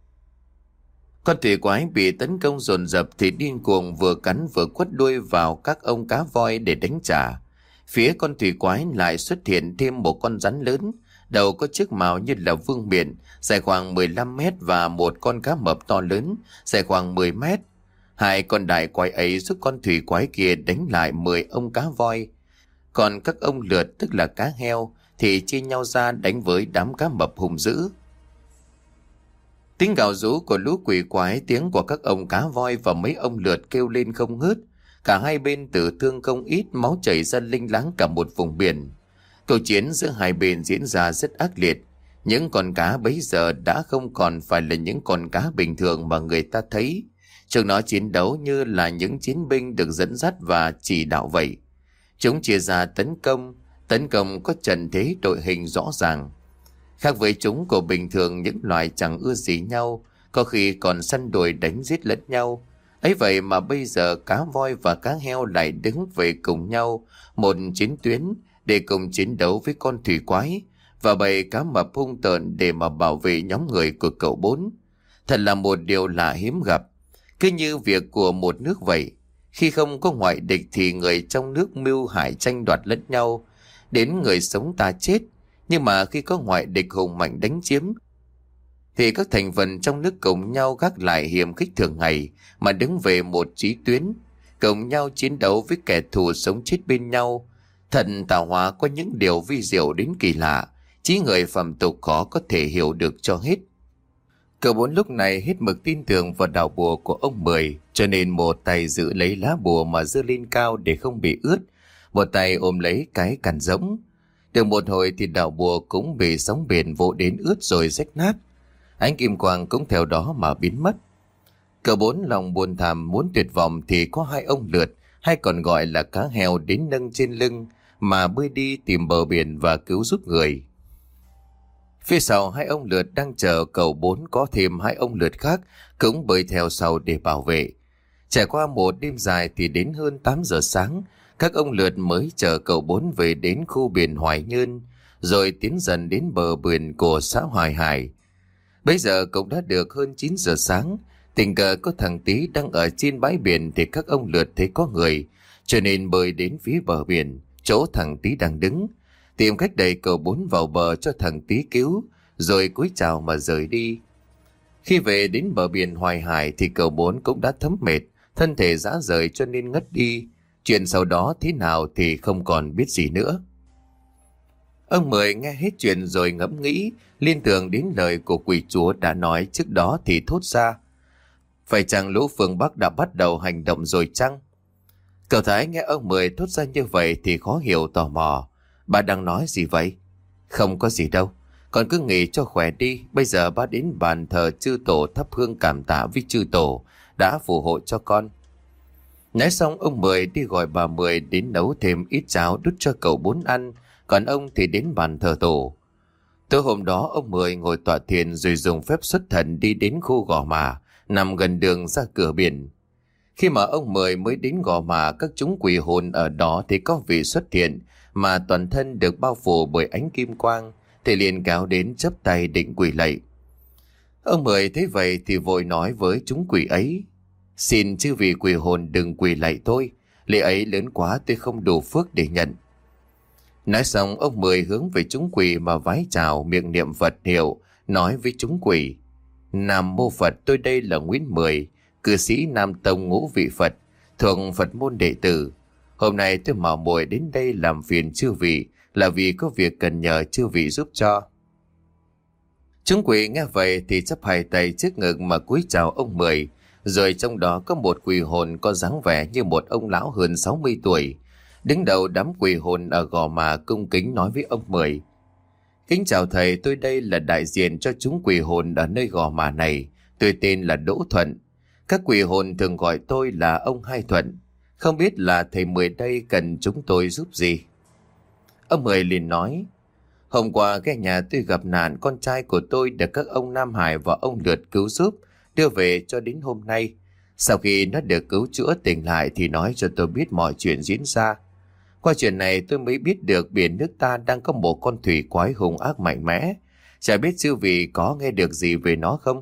Con thủy quái bị tấn công dồn dập thì điên cuồng vừa cắn vừa quất đuôi vào các ông cá voi để đánh trả. Phía con thủy quái lại xuất hiện thêm một con rắn lớn, đầu có chiếc mào như là vương miện, dài khoảng 15 mét và một con cá mập to lớn, dài khoảng 10 mét. Hai con đại quái ấy giúp con thủy quái kia đánh lại 10 ông cá voi. Còn các ông lượt tức là cá heo thì chia nhau ra đánh với đám cá mập hung dữ. Tiếng gào rú của lũ quỷ quái, tiếng của các ông cá voi và mấy ông lượt kêu lên không ngớt. Cả hai bên tử thương không ít, máu chảy ra linh láng cả một vùng biển. Cuộc chiến giữa hai bên diễn ra rất ác liệt. Những con cá bấy giờ đã không còn phải là những con cá bình thường mà người ta thấy. Chúng nó chiến đấu như là những chiến binh được dẫn dắt và chỉ đạo vậy. Chúng chia ra tấn công có trận thế đội hình rõ ràng. Khác với chúng của bình thường, những loài chẳng ưa gì nhau, có khi còn săn đuổi đánh giết lẫn nhau. Ấy vậy mà bây giờ cá voi và cá heo lại đứng về cùng nhau một chiến tuyến để cùng chiến đấu với con thủy quái và bầy cá mập hung tợn để mà bảo vệ nhóm người của cậu Bốn. Thật là một điều lạ hiếm gặp. Cứ như việc của một nước vậy, khi không có ngoại địch thì người trong nước mưu hại tranh đoạt lẫn nhau, đến người sống ta chết. Nhưng mà khi có ngoại địch hùng mạnh đánh chiếm thì các thành phần trong nước cùng nhau gác lại hiềm khích thường ngày mà đứng về một chí tuyến, cùng nhau chiến đấu với kẻ thù sống chết bên nhau. Thần tạo hóa có những điều vi diệu đến kỳ lạ, chí người phàm tục khó có thể hiểu được cho hết. Cậu Bốn lúc này hết mực tin tưởng vào đạo bùa của ông Mười, cho nên một tay giữ lấy lá bùa mà giơ lên cao để không bị ướt, một tay ôm lấy cái càn rỗng. Được một hồi thì đạo bùa cũng bị sóng biển vỗ đến ướt rồi rách nát. Ánh kim quang cũng theo đó mà biến mất. Cậu Bốn lòng buồn thảm muốn tuyệt vọng thì có hai ông lượt, hay còn gọi là cá heo, đến nâng trên lưng mà bơi đi tìm bờ biển và cứu giúp người. Phía sau hai ông lượt đang chờ cậu Bốn có thêm hai ông lượt khác cũng bơi theo sau để bảo vệ. Trải qua một đêm dài thì đến hơn 8 giờ sáng, các ông lượt mới chở cậu Bốn về đến khu biển Hoài Nhơn, rồi tiến dần đến bờ biển của xã Hoài Hải. Bây giờ cũng đã được hơn 9 giờ sáng, tình cờ có thằng Tý đang ở trên bãi biển thì các ông lượt thấy có người, cho nên bơi đến phía bờ biển, chỗ thằng Tý đang đứng, tìm cách đẩy cậu Bốn vào bờ cho thằng Tý cứu, rồi cúi chào mà rời đi. Khi về đến bờ biển Hoài Hải thì cậu Bốn cũng đã thấm mệt, thân thể rã rời cho nên ngất đi. Chuyện sau đó thế nào thì không còn biết gì nữa. Ông Mười nghe hết chuyện rồi ngẫm nghĩ, liên tưởng đến lời của quỷ chúa đã nói trước đó thì thốt ra: phải chăng lũ phương Bắc đã bắt đầu hành động rồi chăng? Cậu Thái nghe ông Mười thốt ra như vậy thì khó hiểu, tò mò: bà đang nói gì vậy? Không có gì đâu, con cứ nghỉ cho khỏe đi. Bây giờ ba đến bàn thờ chư tổ thắp hương cảm tạ với chư tổ đã phù hộ cho con. Nói xong ông Mười đi gọi bà Mười đến nấu thêm ít cháo đút cho cậu Bốn ăn, còn ông thì đến bàn thờ tổ. Tối hôm đó ông Mười ngồi tọa thiền rồi dùng phép xuất thần đi đến khu Gò Mả nằm gần đường ra cửa biển. Khi mà ông Mười mới đến Gò Mả, các chúng quỷ hồn ở đó thì có vị xuất hiện mà toàn thân được bao phủ bởi ánh kim quang, thì liền kéo đến chắp tay định quỳ lạy. Ông Mười thấy vậy thì vội nói với chúng quỷ ấy: xin chư vị quỷ hồn đừng quỳ lạy tôi, lễ ấy lớn quá tôi không đủ phước để nhận. Nói xong ông Mười hướng về chúng quỷ mà vái chào, miệng niệm Phật hiệu, nói với chúng quỷ: Nam mô Phật, tôi đây là Nguyễn Mười, cư sĩ Nam Tông Ngũ Vị Phật, thuộc Phật môn đệ tử. Hôm nay tôi mạo muội đến đây làm phiền chư vị là vì có việc cần nhờ chư vị giúp cho. Chúng quỷ nghe vậy thì chắp hai tay trước ngực mà cúi chào ông Mười, rồi trong đó có một quỷ hồn có dáng vẻ như một ông lão hơn 60 tuổi. Đứng đầu đám quỷ hồn ở Gò Mà cung kính nói với ông Mười: kính chào thầy, tôi đây là đại diện cho chúng quỷ hồn ở nơi Gò Mà này. Tôi tên là Đỗ Thuận. Các quỷ hồn thường gọi tôi là ông Hai Thuận. Không biết là thầy Mười đây cần chúng tôi giúp gì? Ông Mười liền nói: hôm qua ghé nhà tôi gặp nạn, con trai của tôi được các ông Nam Hải và ông Lượt cứu giúp, đưa về cho đến hôm nay. Sau khi nó được cứu chữa tỉnh lại thì nói cho tôi biết mọi chuyện diễn ra. Qua chuyện này tôi mới biết được biển nước ta đang có một con thủy quái hung ác mạnh mẽ. Chả biết chư vị có nghe được gì về nó không?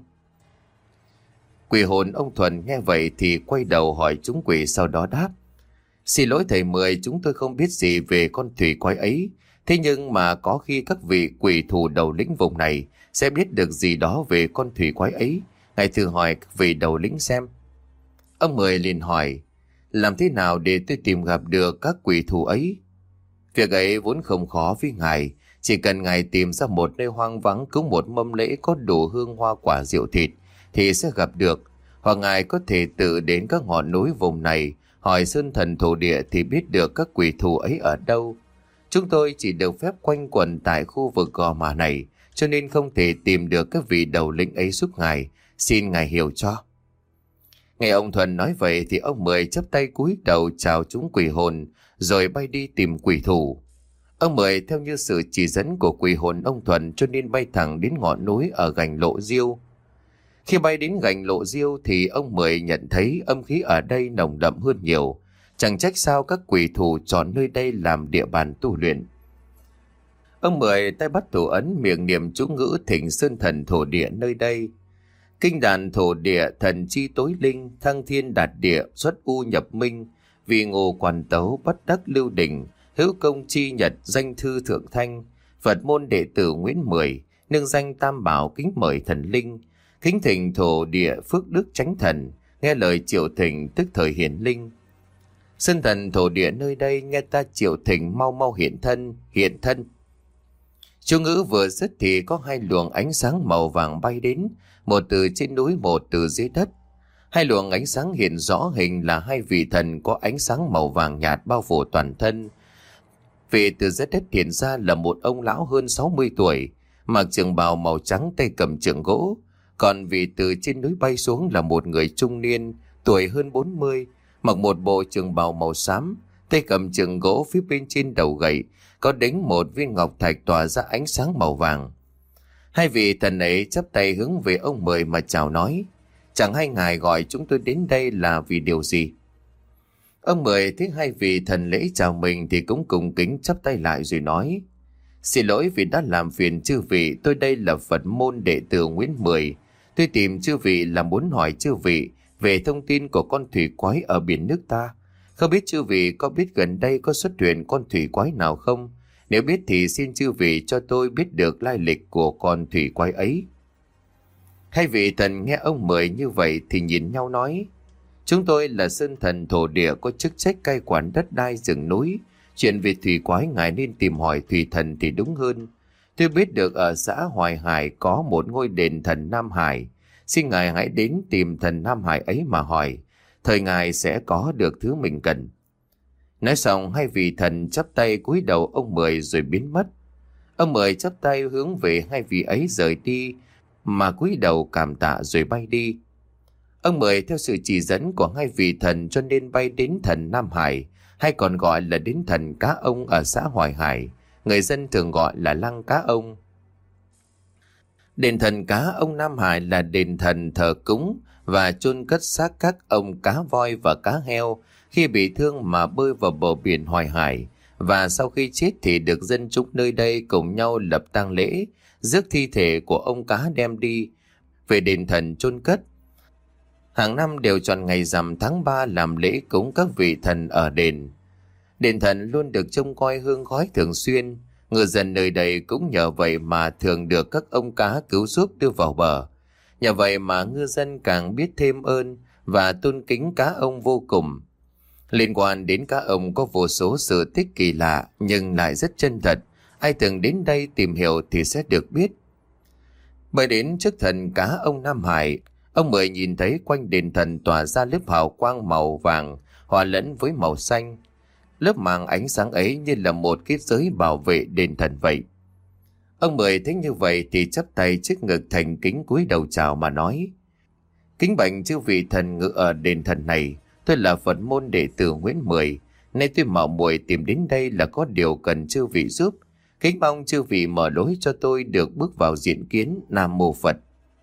Quỷ hồn ông Thuần nghe vậy thì quay đầu hỏi chúng quỷ, sau đó đáp: xin lỗi thầy Mười, chúng tôi không biết gì về con thủy quái ấy. Thế nhưng mà có khi các vị quỷ thủ đầu lĩnh vùng này sẽ biết được gì đó về con thủy quái ấy. Ngài thử hỏi các vị đầu lĩnh xem. Ông Mười liền hỏi: làm thế nào để tôi tìm gặp được các quỷ thủ ấy? Việc ấy vốn không khó với ngài, chỉ cần ngài tìm ra một nơi hoang vắng cúng một mâm lễ có đủ hương hoa quả rượu thịt thì sẽ gặp được. Hoặc ngài có thể tự đến các ngọn núi vùng này hỏi sơn thần thổ địa thì biết được các quỷ thủ ấy ở đâu. Chúng tôi chỉ được phép quanh quẩn tại khu vực Gò Mà này, cho nên không thể tìm được các vị đầu lĩnh ấy giúp ngài, xin ngài hiểu cho. Nghe ông Thuần nói vậy thì ông Mười chắp tay cúi đầu chào chúng quỷ hồn, rồi bay đi tìm quỷ thủ. Ông Mười theo như sự chỉ dẫn của quỷ hồn ông Thuần cho nên bay thẳng đến ngọn núi ở gành Lộ Diêu. Khi bay đến gành Lộ Diêu thì ông Mười nhận thấy âm khí ở đây nồng đậm hơn nhiều. Chẳng trách sao các quỷ thủ chọn nơi đây làm địa bàn tu luyện. Ông Mười tay bắt thủ ấn, miệng niệm chú ngữ thỉnh sơn thần thổ địa nơi đây. Kinh đàn thổ địa, thần chi tối linh, thăng thiên đạt địa, xuất u nhập minh, vì ngô quản tấu, bất đắc lưu đỉnh, hữu công chi nhật, danh thư thượng thanh, Phật môn đệ tử Nguyễn Mười, nương danh tam bảo kính mời thần linh, kính thỉnh thổ địa phước đức chánh thần, nghe lời triệu thỉnh tức thời hiển linh. Sơn thần thổ địa nơi đây nghe ta triệu thỉnh mau mau hiện thân, hiện thân. Chú ngữ vừa dứt thì có hai luồng ánh sáng màu vàng bay đến, một từ trên núi, một từ dưới đất. Hai luồng ánh sáng hiện rõ hình là hai vị thần có ánh sáng màu vàng nhạt bao phủ toàn thân. Vị từ dưới đất hiện ra là một ông lão hơn 60 tuổi, mặc trường bào màu trắng, tay cầm trường gỗ. Còn vị từ trên núi bay xuống là một người trung niên, tuổi hơn 40, mặc một bộ trường bào màu xám, tay cầm trường gỗ, phía bên trên đầu gậy có đính một viên ngọc thạch tỏa ra ánh sáng màu vàng. Hai vị thần ấy chắp tay hướng về ông Mười mà chào nói: chẳng hay ngài gọi chúng tôi đến đây là vì điều gì? Ông Mười thấy hai vị thần lễ chào mình thì cũng cùng kính chắp tay lại rồi nói: xin lỗi vì đã làm phiền chư vị, tôi đây là Phật môn đệ tử Nguyễn Mười. Tôi tìm chư vị là muốn hỏi chư vị về thông tin của con thủy quái ở biển nước ta. Không biết chư vị có biết gần đây có xuất hiện con thủy quái nào không? Nếu biết thì xin chư vị cho tôi biết được lai lịch của con thủy quái ấy. Hai vị thần nghe ông Mười như vậy thì nhìn nhau nói: chúng tôi là sơn thần thổ địa có chức trách cai quản đất đai rừng núi. Chuyện về thủy quái ngài nên tìm hỏi thủy thần thì đúng hơn. Tôi biết được ở xã Hoài Hải có một ngôi đền thần Nam Hải. Xin ngài hãy đến tìm thần Nam Hải ấy mà hỏi. Thời ngài sẽ có được thứ mình cần. Nói xong hai vị thần chắp tay cúi đầu ông Mười rồi biến mất. Ông Mười chắp tay hướng về hai vị ấy rời đi mà cúi đầu cảm tạ rồi bay đi. Ông Mười theo sự chỉ dẫn của hai vị thần cho nên bay đến thần Nam Hải, hay còn gọi là đến thần Cá Ông ở xã Hoài Hải, người dân thường gọi là Lăng Cá Ông. Đền thần Cá Ông Nam Hải là đền thần thờ cúng và chôn cất xác các ông cá voi và cá heo khi bị thương mà bơi vào bờ biển Hoài Hải, và sau khi chết thì được dân chúng nơi đây cùng nhau lập tang lễ, rước thi thể của ông cá đem đi về đền thần chôn cất. Hàng năm đều chọn ngày rằm tháng 3 làm lễ cúng các vị thần ở đền. Đền thần luôn được trông coi hương khói thường xuyên. Ngư dân nơi đây cũng nhờ vậy mà thường được các ông cá cứu giúp đưa vào bờ. Nhờ vậy mà ngư dân càng biết thêm ơn và tôn kính cá ông vô cùng. Liên quan đến cá ông có vô số sự tích kỳ lạ nhưng lại rất chân thật. Ai từng đến đây tìm hiểu thì sẽ được biết. Bởi đến trước thần cá ông Nam Hải, ông Mười nhìn thấy quanh đền thần tỏa ra lớp hào quang màu vàng hòa lẫn với màu xanh. Lớp màng ánh sáng ấy như là một cái giới bảo vệ đền thần vậy. Ông Mười thấy như vậy thì chắp tay trước ngực thành kính cúi đầu chào mà nói: Kính bạch chư vị thần ngự ở đền thần này, tôi là Phật môn đệ tử Nguyễn Mười. Nay tôi mạo muội tìm đến đây là có điều cần chư vị giúp. Kính mong chư vị mở lối cho tôi được bước vào diện kiến. Nam mô Phật.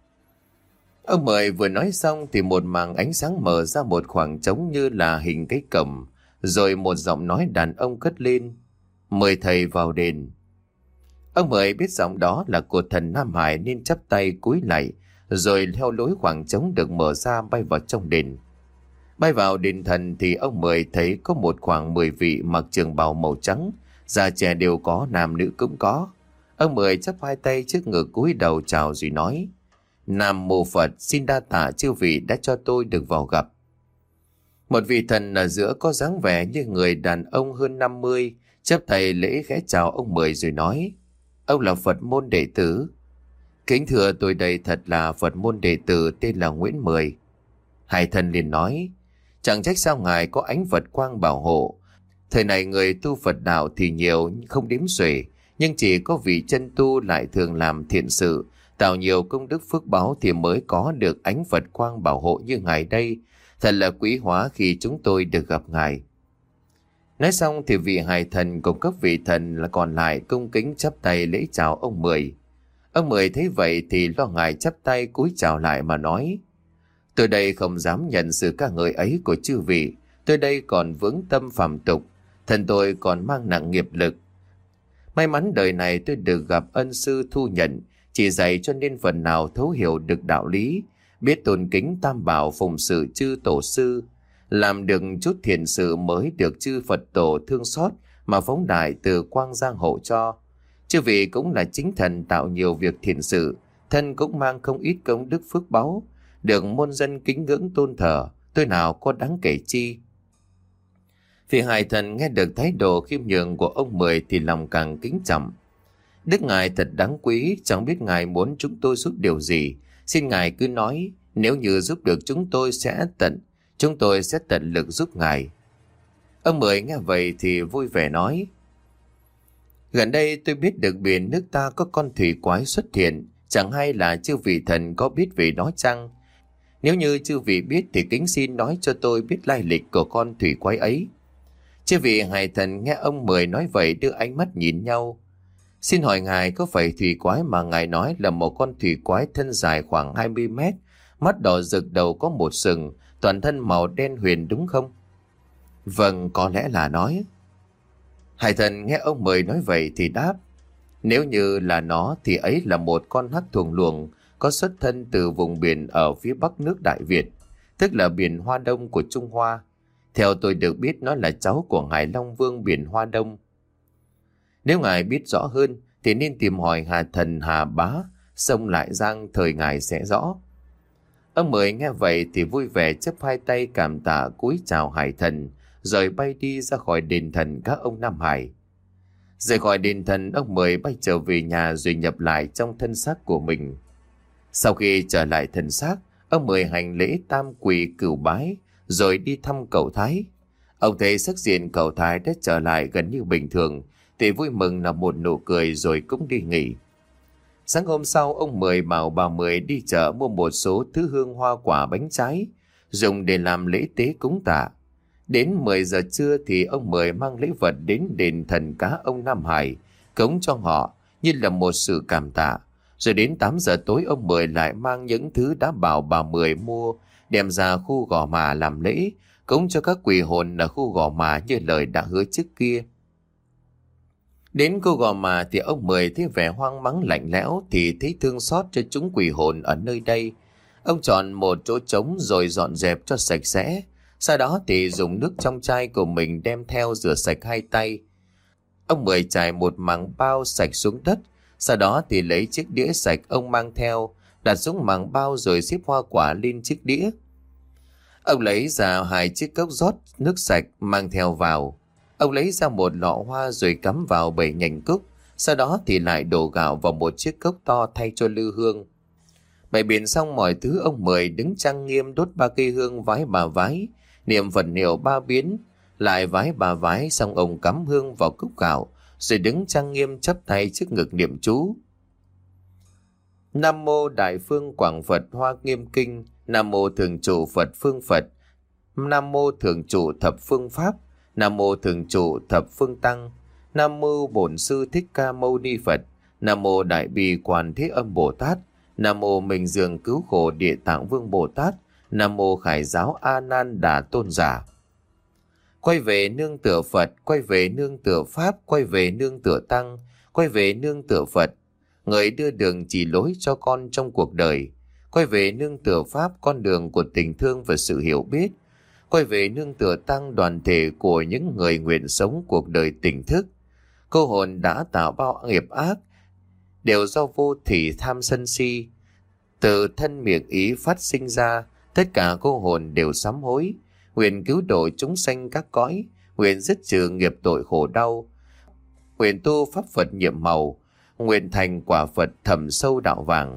Ông Mười vừa nói xong thì một màn ánh sáng mở ra một khoảng trống như là hình cái cổng, rồi một giọng nói đàn ông cất lên: Mời thầy vào đền. Ông Mười biết giọng đó là của thần Nam Hải nên chắp tay cúi lại, rồi theo lối khoảng trống được mở ra bay vào trong đền. Bay vào đền thần thì ông Mười thấy có một khoảng 10 vị mặc trường bào màu trắng, già trẻ đều có, nam nữ cũng có. Ông Mười chắp hai tay trước ngực cúi đầu chào rồi nói: Nam mô Phật, xin đa tạ chư vị đã cho tôi được vào gặp. Một vị thần ở giữa có dáng vẻ như người đàn ông hơn 50, chắp tay lễ khẽ chào ông Mười rồi nói: Ông là Phật môn đệ tử. Kính thưa tôi đây thật là Phật môn đệ tử tên là Nguyễn Mười. Hai thần liền nói: Chẳng trách sao ngài có ánh Phật quang bảo hộ. Thời này người tu Phật đạo thì nhiều không đếm xuể, nhưng chỉ có vị chân tu lại thường làm thiện sự, tạo nhiều công đức phước báo thì mới có được ánh Phật quang bảo hộ như ngài đây. Thật là quý hóa khi chúng tôi được gặp ngài. Nói xong thì vị hài thần cùng các vị thần là còn lại cung kính chắp tay lễ chào ông Mười. Ông Mười thấy vậy thì lo ngại chắp tay cúi chào lại mà nói: Tôi đây không dám nhận sự ca ngợi ấy của chư vị. Tôi đây còn vướng tâm phàm tục, thần tôi còn mang nặng nghiệp lực. May mắn đời này tôi được gặp ân sư thu nhận, chỉ dạy cho nên phần nào thấu hiểu được đạo lý, biết tôn kính tam bảo phụng sự chư tổ sư, làm được chút thiện sự mới được chư Phật tổ thương xót mà phóng đại từ quang giang hộ cho. Chư vị cũng là chính thần tạo nhiều việc thiện sự, thân cũng mang không ít công đức phước báu, được muôn dân kính ngưỡng tôn thờ, tôi nào có đáng kể chi. Vị hài thần nghe được thái độ khiêm nhường của ông Mười thì lòng càng kính trọng. Đức ngài thật đáng quý, chẳng biết ngài muốn chúng tôi giúp điều gì, xin ngài cứ nói, nếu như giúp được chúng tôi sẽ tận lực giúp ngài. Ông Mười nghe vậy thì vui vẻ nói: Gần đây tôi biết được biển nước ta có con thủy quái xuất hiện, chẳng hay là chư vị thần có biết về nó chăng? Nếu như chư vị biết thì kính xin nói cho tôi biết lai lịch của con thủy quái ấy. Chư vị hài thần nghe ông Mười nói vậy đưa ánh mắt nhìn nhau. Xin hỏi ngài, có phải thủy quái mà ngài nói là một con thủy quái thân dài khoảng 20 mét, mắt đỏ rực, đầu có một sừng, toàn thân màu đen huyền đúng không? Vâng, có lẽ là nói. Hải thần nghe ông Mười nói vậy thì đáp: Nếu như là nó thì ấy là một con hắc thuồng luồng có xuất thân từ vùng biển ở phía bắc nước Đại Việt, tức là biển Hoa Đông của Trung Hoa. Theo tôi được biết nó là cháu của Ngài Long Vương biển Hoa Đông. Nếu ngài biết rõ hơn thì nên tìm hỏi Hà Thần Hà Bá, sông Lại Giang, thời ngài sẽ rõ. Ông Mười nghe vậy thì vui vẻ chắp hai tay cảm tạ cúi chào hải thần, rồi bay đi ra khỏi đền thần các ông Nam Hải. Rời khỏi đền thần, ông Mười bay trở về nhà rồi nhập lại trong thân xác của mình. Sau khi trở lại thân xác, ông Mười hành lễ tam quỳ cửu bái, rồi đi thăm cậu Thái. Ông thấy sắc diện cậu Thái đã trở lại gần như bình thường, thì vui mừng là một nụ cười rồi cũng đi nghỉ. Sáng hôm sau, ông Mười bảo bà Mười đi chợ mua một số thứ hương hoa quả bánh trái, dùng để làm lễ tế cúng tạ. Đến 10 giờ trưa thì ông Mười mang lễ vật đến đền thần cá ông Nam Hải, cúng cho họ như là một sự cảm tạ. Rồi đến 8 giờ tối ông Mười lại mang những thứ đã bảo bà Mười mua, đem ra khu Gò Mả làm lễ, cúng cho các quỷ hồn ở khu Gò Mả như lời đã hứa trước kia. Đến cô Gò Mà thì ông Mười thấy vẻ hoang vắng lạnh lẽo thì thấy thương xót cho chúng quỷ hồn ở nơi đây. Ông chọn một chỗ trống rồi dọn dẹp cho sạch sẽ. Sau đó thì dùng nước trong chai của mình đem theo rửa sạch hai tay. Ông Mười trải một mảng bao sạch xuống đất. Sau đó thì lấy chiếc đĩa sạch ông mang theo, đặt xuống mảng bao rồi xếp hoa quả lên chiếc đĩa. Ông lấy ra hai chiếc cốc rót nước sạch mang theo vào. Ông lấy ra một lọ hoa rồi cắm vào 7 nhành cúc. Sau đó thì lại đổ gạo vào một chiếc cốc to thay cho lư hương. Bày biện xong mọi thứ, ông Mười đứng trang nghiêm đốt 3 cây hương vái bà vái, niệm Phật hiệu 3 biến, lại vái bà vái xong ông cắm hương vào cốc gạo, rồi đứng trang nghiêm chắp tay trước ngực niệm chú. Nam mô Đại Phương Quảng Phật Hoa Nghiêm Kinh, Nam mô Thường Trụ Phật Phương Phật, Nam mô Thường Trụ Thập Phương Pháp, Nam mô Thường Trụ Thập Phương Tăng, Nam mô Bổn Sư Thích Ca Mâu Ni Phật, Nam mô Đại Bi Quan Thế Âm Bồ Tát, Nam mô Minh Dương Cứu Khổ Địa Tạng Vương Bồ Tát, Nam mô Khải Giáo A Nan Đà Tôn Giả. Quay về nương tựa Phật, quay về nương tựa Pháp, quay về nương tựa Tăng, quay về nương tựa Phật, người đưa đường chỉ lối cho con trong cuộc đời. Quay về nương tựa Pháp, con đường của tình thương và sự hiểu biết. Quay về nương tựa Tăng, đoàn thể của những người nguyện sống cuộc đời tỉnh thức. Cô hồn đã tạo bao nghiệp ác đều do vô thỉ tham sân si từ thân miệng ý phát sinh ra. Tất cả cô hồn đều sám hối, nguyện cứu độ chúng sanh các cõi, nguyện dứt trừ nghiệp tội khổ đau, nguyện tu pháp Phật nhiệm màu, nguyện thành quả Phật thầm sâu đạo vàng.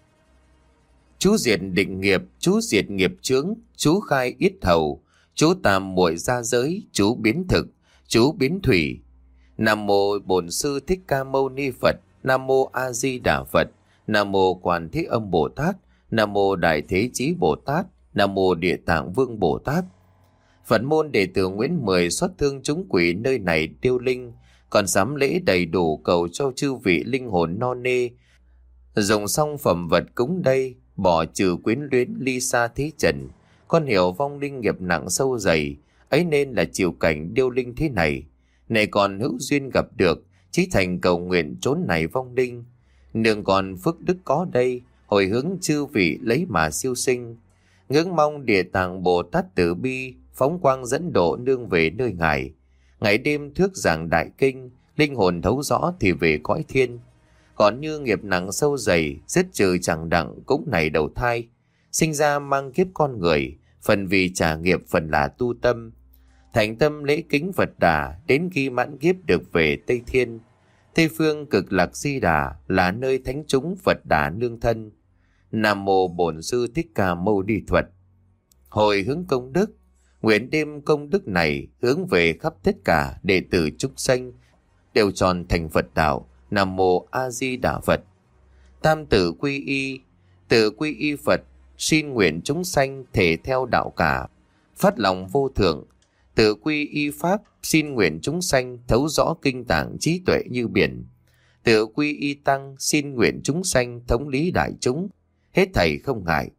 Chú diệt định nghiệp, chú diệt nghiệp chướng, chú khai yết hầu, chú tam muội gia giới, chú biến thực, chú biến thủy. Nam mô Bổn Sư Thích Ca Mâu Ni Phật, Nam mô A Di Đà Phật, Nam mô Quan Thế Âm Bồ Tát, Nam mô Đại Thế Chí Bồ Tát, Nam mô Địa Tạng Vương Bồ Tát. Phật môn đệ tử Nguyễn Mười xót thương chúng quỷ nơi này tiêu linh, còn sắm lễ đầy đủ cầu cho chư vị linh hồn no nê. Dùng xong phẩm vật cúng đây, bỏ trừ quyến luyến ly xa thế trần. Con hiểu vong linh nghiệp nặng sâu dày, ấy nên là chịu cảnh điêu linh thế này. Này còn hữu duyên gặp được, chí thành cầu nguyện chốn này vong linh. Nương còn phước đức có đây, hồi hướng chư vị lấy mà siêu sinh. Ngưỡng mong Địa Tạng Bồ Tát từ bi, phóng quang dẫn độ nương về nơi ngài. Ngày đêm thước giảng đại kinh, linh hồn thấu rõ thì về cõi thiên. Còn như nghiệp nặng sâu dày, dứt trừ chẳng đặng cũng này đầu thai. Sinh ra mang kiếp con người, phần vì trả nghiệp phần là tu tâm. Thành tâm lễ kính Phật Đà, đến khi mãn kiếp được về Tây Thiên. Tây phương cực lạc Di Đà là nơi thánh chúng Phật Đà nương thân. Nam mô Bổn Sư Thích Ca Mâu Ni Phật. Hồi hướng công đức, nguyện đêm công đức này hướng về khắp tất cả đệ tử chúng sanh đều tròn thành Phật đạo. Nam mô A Di Đà Phật. Tam tử quy y, tử quy y Phật, xin nguyện chúng sanh thể theo đạo cả, phát lòng vô thượng. Tử quy y Pháp, xin nguyện chúng sanh thấu rõ kinh tạng trí tuệ như biển. Tử quy y Tăng, xin nguyện chúng sanh thống lý đại chúng, hết thảy không ngại.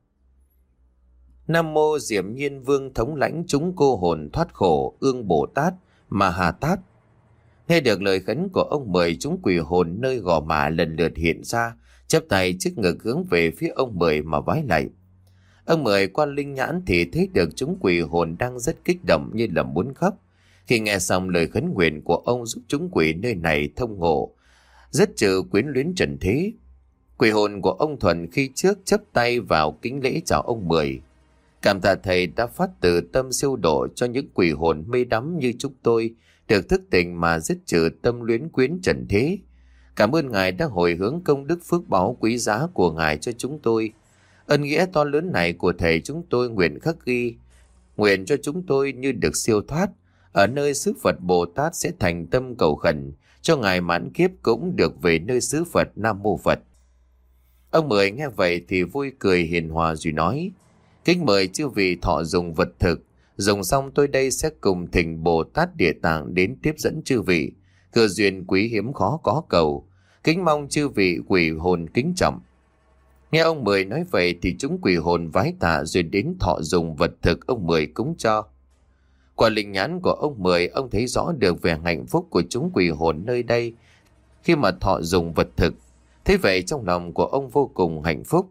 Nam mô Diệm Nhiên Vương, thống lãnh chúng cô hồn thoát khổ, Ương Bồ Tát, Ma Hà Tát. Nghe được lời khấn của ông Mười, chúng quỷ hồn nơi Gò Mả lần lượt hiện ra, chắp tay trước ngực hướng về phía ông Mười mà vái lạy. Ông Mười qua linh nhãn thì thấy được chúng quỷ hồn đang rất kích động như là muốn khóc. Khi nghe xong lời khấn nguyện của ông giúp chúng quỷ nơi này thông ngộ, rất trừ quyến luyến trần thế. Quỷ hồn của ông Thuần khi trước chắp tay vào kính lễ chào ông Mười. Cảm tạ thầy đã phát từ tâm siêu độ cho những quỷ hồn mê đắm như chúng tôi được thức tỉnh mà dứt trừ tâm luyến quyến trần thế. Cảm ơn Ngài đã hồi hướng công đức phước báu quý giá của Ngài cho chúng tôi. Ân nghĩa to lớn này của thầy chúng tôi nguyện khắc ghi, nguyện cho chúng tôi như được siêu thoát. Ở nơi xứ Phật Bồ Tát sẽ thành tâm cầu khẩn, cho Ngài mãn kiếp cũng được về nơi xứ Phật. Nam Mô Phật. Ông Mười nghe vậy thì vui cười hiền hòa rồi nói: Kính mời chư vị thọ dùng vật thực, dùng xong tôi đây sẽ cùng thỉnh Bồ Tát Địa Tạng đến tiếp dẫn chư vị. Cơ duyên quý hiếm khó có cầu, kính mong chư vị quỷ hồn kính trọng. Nghe ông Mười nói vậy thì chúng quỷ hồn vái tạ rồi đến thọ dùng vật thực ông Mười cúng cho. Qua linh nhãn của ông Mười, ông thấy rõ được vẻ hạnh phúc của chúng quỷ hồn nơi đây khi mà thọ dùng vật thực. Thế vậy trong lòng của ông vô cùng hạnh phúc.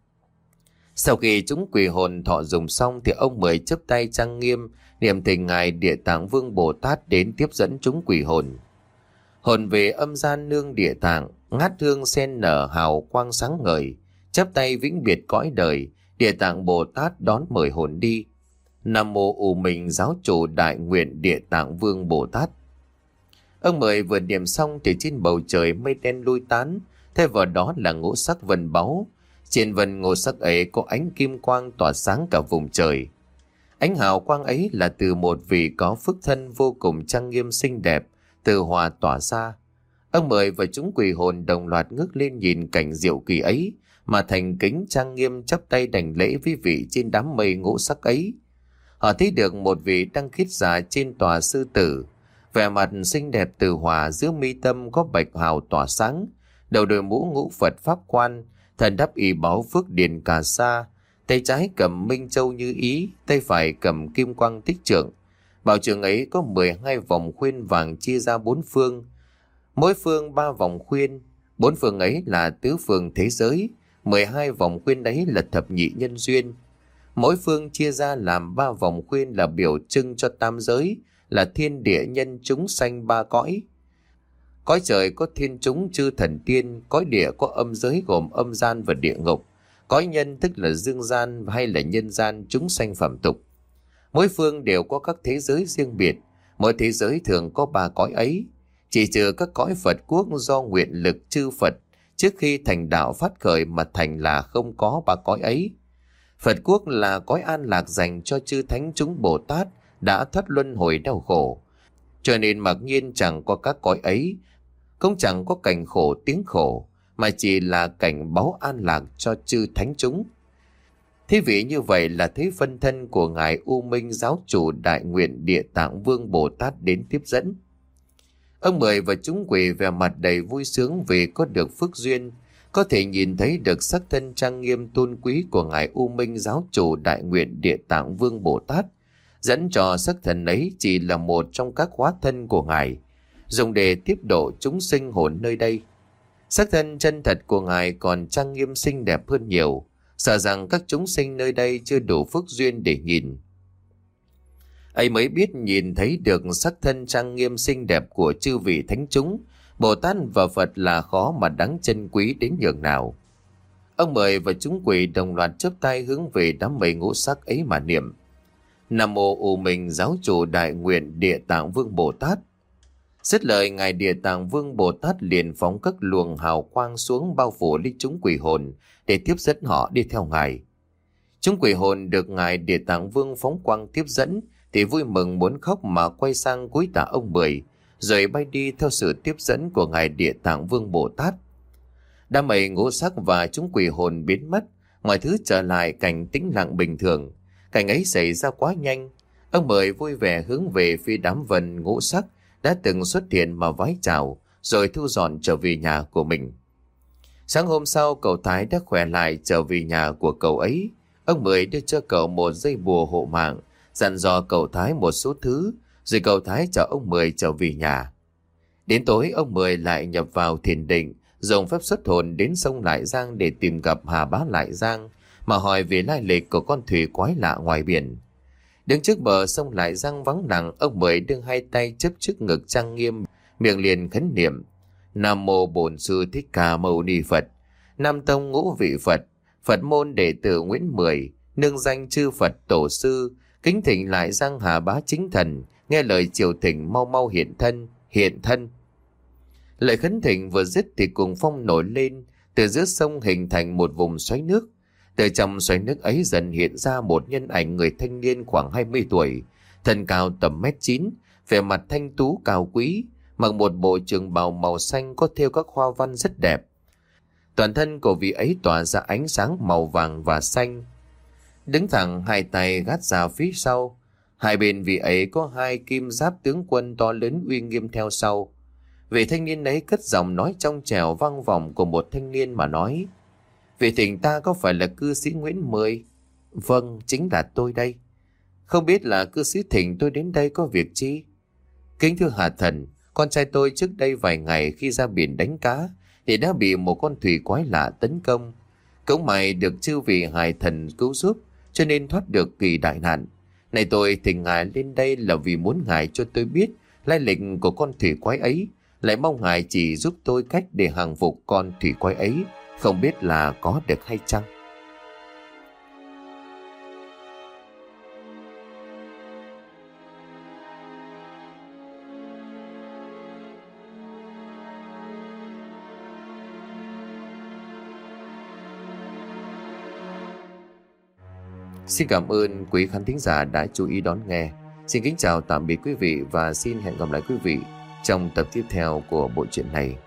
Sau khi chúng quỷ hồn thọ dùng xong thì ông Mười chắp tay trang nghiêm niệm thỉnh ngài Địa Tạng Vương Bồ Tát đến tiếp dẫn chúng quỷ hồn. Hồn về âm gian nương địa tạng, ngát hương sen nở hào quang sáng ngời, chắp tay vĩnh biệt cõi đời, Địa Tạng Bồ Tát đón mời hồn đi. Nam mô U Minh Giáo Chủ Đại Nguyện Địa Tạng Vương Bồ Tát. Ông Mười vừa niệm xong thì trên bầu trời mây đen lui tán, thay vào đó là ngũ sắc vân báu. Trên vân ngũ sắc ấy có ánh kim quang tỏa sáng cả vùng trời. Ánh hào quang ấy là từ một vị có phước thân vô cùng trang nghiêm xinh đẹp từ hòa tỏa ra. Ông Mười và chúng quỷ hồn đồng loạt ngước lên nhìn cảnh diệu kỳ ấy mà thành kính trang nghiêm chắp tay đảnh lễ với vị trên đám mây ngũ sắc ấy. Họ thấy được một vị đang khiết giả trên tòa sư tử, vẻ mặt xinh đẹp từ hòa, giữa mi tâm có bạch hào tỏa sáng, đầu đội mũ ngũ Phật pháp quan, thần đắp y báu phước điền cà sa, tay trái cầm minh châu như ý, tay phải cầm kim quang tích trượng. Bảo trường ấy có 12 vòng khuyên vàng chia ra 4 phương, mỗi phương 3 vòng khuyên, 4 phương ấy là tứ phương thế giới, 12 vòng khuyên ấy là thập nhị nhân duyên. Mỗi phương chia ra làm 3 vòng khuyên là biểu trưng cho tam giới, là thiên địa nhân chúng sanh 3 cõi. Cõi trời có thiên chúng chư thần tiên, cõi địa có âm giới gồm âm gian và địa ngục, cõi nhân tức là dương gian hay là nhân gian chúng sanh phạm tục. Mỗi phương đều có các thế giới riêng biệt, mỗi thế giới thường có 3 cõi ấy, chỉ trừ các cõi Phật quốc do nguyện lực chư Phật trước khi thành đạo phát khởi mà thành là không có 3 cõi ấy. Phật quốc là cõi an lạc dành cho chư thánh chúng Bồ Tát đã thoát luân hồi đau khổ, cho nên mặc nhiên chẳng có các cõi ấy, cũng chẳng có cảnh khổ tiếng khổ, mà chỉ là cảnh báu an lạc cho chư thánh chúng. Thế vị như vậy là thấy phân thân của ngài U Minh Giáo Chủ Đại Nguyện Địa Tạng Vương Bồ Tát đến tiếp dẫn. Ông Mười và chúng quỷ vẻ mặt đầy vui sướng vì có được phước duyên, có thể nhìn thấy được sắc thân trang nghiêm tôn quý của ngài U Minh Giáo Chủ Đại Nguyện Địa Tạng Vương Bồ Tát, dẫn cho sắc thân ấy chỉ là một trong các hóa thân của ngài, dùng để tiếp độ chúng sinh hồn nơi đây. Sắc thân chân thật của ngài còn trang nghiêm xinh đẹp hơn nhiều, sợ rằng các chúng sinh nơi đây chưa đủ phước duyên để nhìn. Ấy mới biết nhìn thấy được sắc thân trang nghiêm xinh đẹp của chư vị thánh chúng, Bồ Tát và Phật là khó mà đáng trân quý đến nhường nào. Ông Mười và chúng quỷ đồng loạt chắp tay hướng về đám mây ngũ sắc ấy mà niệm: Nam mô U Minh Giáo Chủ Đại Nguyện Địa Tạng Vương Bồ Tát. Dứt lời, ngài Địa Tạng Vương Bồ Tát liền phóng các luồng hào quang xuống bao phủ lấy chúng quỷ hồn để tiếp dẫn họ đi theo ngài. Chúng quỷ hồn được ngài Địa Tạng Vương phóng quang tiếp dẫn thì vui mừng muốn khóc mà quay sang cúi tạ ông Mười, rồi bay đi theo sự tiếp dẫn của ngài Địa Tạng Vương Bồ Tát. Đám mây ngũ sắc và chúng quỷ hồn biến mất, mọi thứ trở lại cảnh tĩnh lặng bình thường. Cảnh ấy xảy ra quá nhanh. Ông Mười vui vẻ hướng về phía đám vân ngũ sắc đã từng xuất hiện mà vái chào, rồi thu dọn trở về nhà của mình. Sáng hôm sau, cậu Thái đã khỏe lại trở về nhà của cậu ấy. Ông Mười đưa cho cậu một dây bùa hộ mạng, dặn dò cậu Thái một số thứ, rồi cậu Thái chở ông Mười trở về nhà. Đến tối, ông Mười lại nhập vào thiền định, dùng phép xuất hồn đến sông Lại Giang để tìm gặp Hà Bá Lại Giang, mà hỏi về lai lịch của con thủy quái lạ ngoài biển. Đứng trước bờ sông Lại Giang vắng lặng, ông Mười đưa hai tay chấp trước ngực trang nghiêm, miệng liền khấn niệm: Nam mô Bổn Sư Thích Ca Mâu Ni Phật. Nam tông ngũ vị Phật, Phật môn đệ tử Nguyễn Mười, nương danh chư Phật tổ sư, kính thỉnh Lại Giang Hà Bá chính thần, nghe lời triều thỉnh mau mau hiện thân, hiện thân. Lời khấn thỉnh vừa dứt thì cuồng phong nổi lên, từ giữa sông hình thành một vùng xoáy nước. Từ trong xoáy nước ấy dần hiện ra một nhân ảnh người thanh niên khoảng 20 tuổi, thân cao tầm 1m9, vẻ mặt thanh tú cao quý, mặc một bộ trường bào màu xanh có thêu các hoa văn rất đẹp. Toàn thân của vị ấy tỏa ra ánh sáng màu vàng và xanh. Đứng thẳng, hai tay gác ra phía sau, hai bên vị ấy có hai kim giáp tướng quân to lớn uy nghiêm theo sau. Vị thanh niên ấy cất giọng nói trong trẻo vang vọng của một thanh niên mà nói: Vị thỉnh ta có phải là cư sĩ Nguyễn Mười? Vâng, chính là tôi đây. Không biết là cư sĩ thỉnh tôi đến đây có việc chi? Kính thưa Hà Thần, con trai tôi trước đây vài ngày khi ra biển đánh cá thì đã bị một con thủy quái lạ tấn công. Cũng may được chư vị Hải Thần cứu giúp cho nên thoát được kỳ đại nạn. Này tôi thỉnh ngài lên đây là vì muốn ngài cho tôi biết lai lịch của con thủy quái ấy, lại mong ngài chỉ giúp tôi cách để hàng phục con thủy quái ấy, không biết là có được hay chăng? Xin cảm ơn quý khán thính giả đã chú ý đón nghe. Xin kính chào tạm biệt quý vị và xin hẹn gặp lại quý vị trong tập tiếp theo của bộ truyện này.